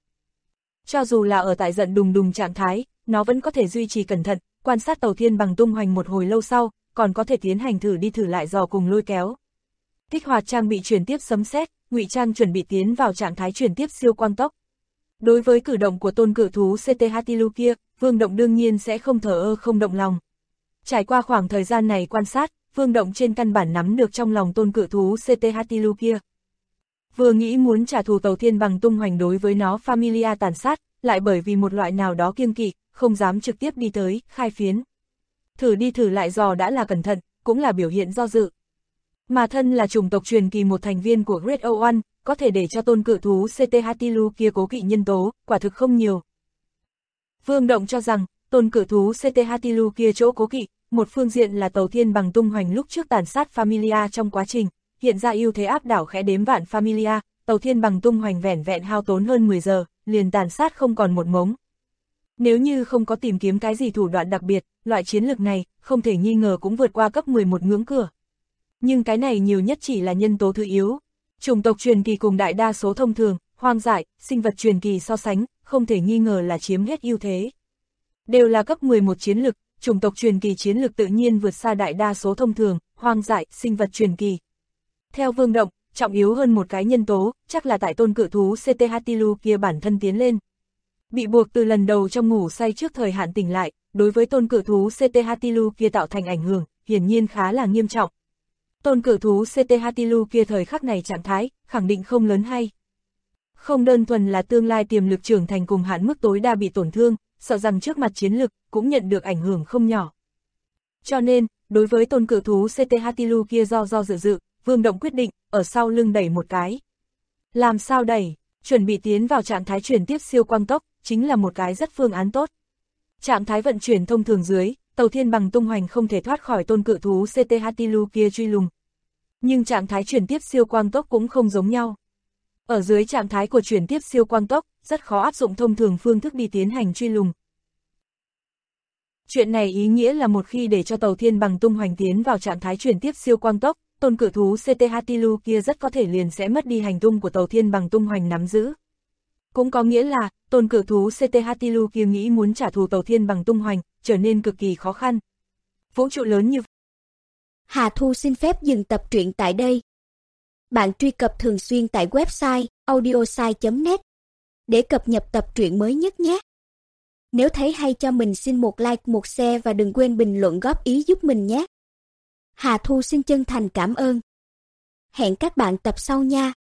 Cho dù là ở tại giận đùng đùng trạng thái, nó vẫn có thể duy trì cẩn thận, quan sát tàu Thiên Bằng tung hoành một hồi lâu sau, còn có thể tiến hành thử đi thử lại dò cùng lôi kéo. Kích hoạt trang bị chuyển tiếp sấm sét, ngụy trang chuẩn bị tiến vào trạng thái chuyển tiếp siêu quang tốc. Đối với cử động của tôn cự thú CT Hatilu kia, Vương Động đương nhiên sẽ không thờ ơ không động lòng. Trải qua khoảng thời gian này quan sát, Vương Động trên căn bản nắm được trong lòng tôn cự thú CT Hatilu kia. Vừa nghĩ muốn trả thù tàu Thiên Bằng tung hoành đối với nó Familia tàn sát, lại bởi vì một loại nào đó kiêng kỵ, không dám trực tiếp đi tới, khai phiến. Thử đi thử lại dò đã là cẩn thận, cũng là biểu hiện do dự. Mà thân là chủng tộc truyền kỳ một thành viên của Great O1, có thể để cho tôn cự thú CT Hatilu kia cố kỵ nhân tố, quả thực không nhiều. Vương Động cho rằng, tôn cự thú CT Hatilu kia chỗ cố kỵ, một phương diện là tàu Thiên Bằng tung hoành lúc trước tàn sát Familia trong quá trình, hiện ra ưu thế áp đảo khẽ đếm vạn Familia, tàu Thiên Bằng tung hoành vẻn vẹn hao tốn hơn 10 giờ, liền tàn sát không còn một mống. Nếu như không có tìm kiếm cái gì thủ đoạn đặc biệt, loại chiến lược này, không thể nghi ngờ cũng vượt qua cấp 11 ngưỡng cửa. Nhưng cái này nhiều nhất chỉ là nhân tố thứ yếu. Chủng tộc truyền kỳ cùng đại đa số thông thường, hoang dại, sinh vật truyền kỳ so sánh, không thể nghi ngờ là chiếm hết ưu thế. Đều là cấp 11 chiến lực, chủng tộc truyền kỳ chiến lực tự nhiên vượt xa đại đa số thông thường, hoang dại, sinh vật truyền kỳ. Theo Vương Động, trọng yếu hơn một cái nhân tố, chắc là tại tôn cự thú CT Hatilu kia bản thân tiến lên. Bị buộc từ lần đầu trong ngủ say trước thời hạn tỉnh lại, đối với tôn cự thú CT Hatilu kia tạo thành ảnh hưởng, hiển nhiên khá là nghiêm trọng. Tôn cự thú CT Hatilu kia thời khắc này trạng thái, khẳng định không lớn hay. Không đơn thuần là tương lai tiềm lực trưởng thành cùng hạn mức tối đa bị tổn thương, sợ rằng trước mặt chiến lực, cũng nhận được ảnh hưởng không nhỏ. Cho nên, Đối với tôn cự thú CT Hatilu kia do dự, Vương Động quyết định, ở sau lưng đẩy một cái. Làm sao đẩy? Chuẩn bị tiến vào trạng thái chuyển tiếp siêu quang tốc, chính là một cái rất phương án tốt. Trạng thái vận chuyển thông thường dưới, tàu thiên bằng tung hoành không thể thoát khỏi tôn cự thú CT Hatilu kia truy lùng. Nhưng trạng thái chuyển tiếp siêu quang tốc cũng không giống nhau. Ở dưới trạng thái của chuyển tiếp siêu quang tốc, rất khó áp dụng thông thường phương thức đi tiến hành truy lùng. Chuyện này ý nghĩa là một khi để cho tàu thiên bằng tung hoành tiến vào trạng thái chuyển tiếp siêu quang tốc, tôn cự thú CT Hatilu kia rất có thể liền sẽ mất đi hành tung của tàu thiên bằng tung hoành nắm giữ. Cũng có nghĩa là, tôn cự thú CT Hatilu kia nghĩ muốn trả thù tàu thiên bằng tung hoành, trở nên cực kỳ khó khăn. Vũ trụ lớn như Hà Thu xin phép dừng tập truyện tại đây. Bạn truy cập thường xuyên tại website audiosai.net để cập nhật tập truyện mới nhất nhé. Nếu thấy hay cho mình xin một like, một share và đừng quên bình luận góp ý giúp mình nhé. Hà Thu xin chân thành cảm ơn. Hẹn các bạn tập sau nha.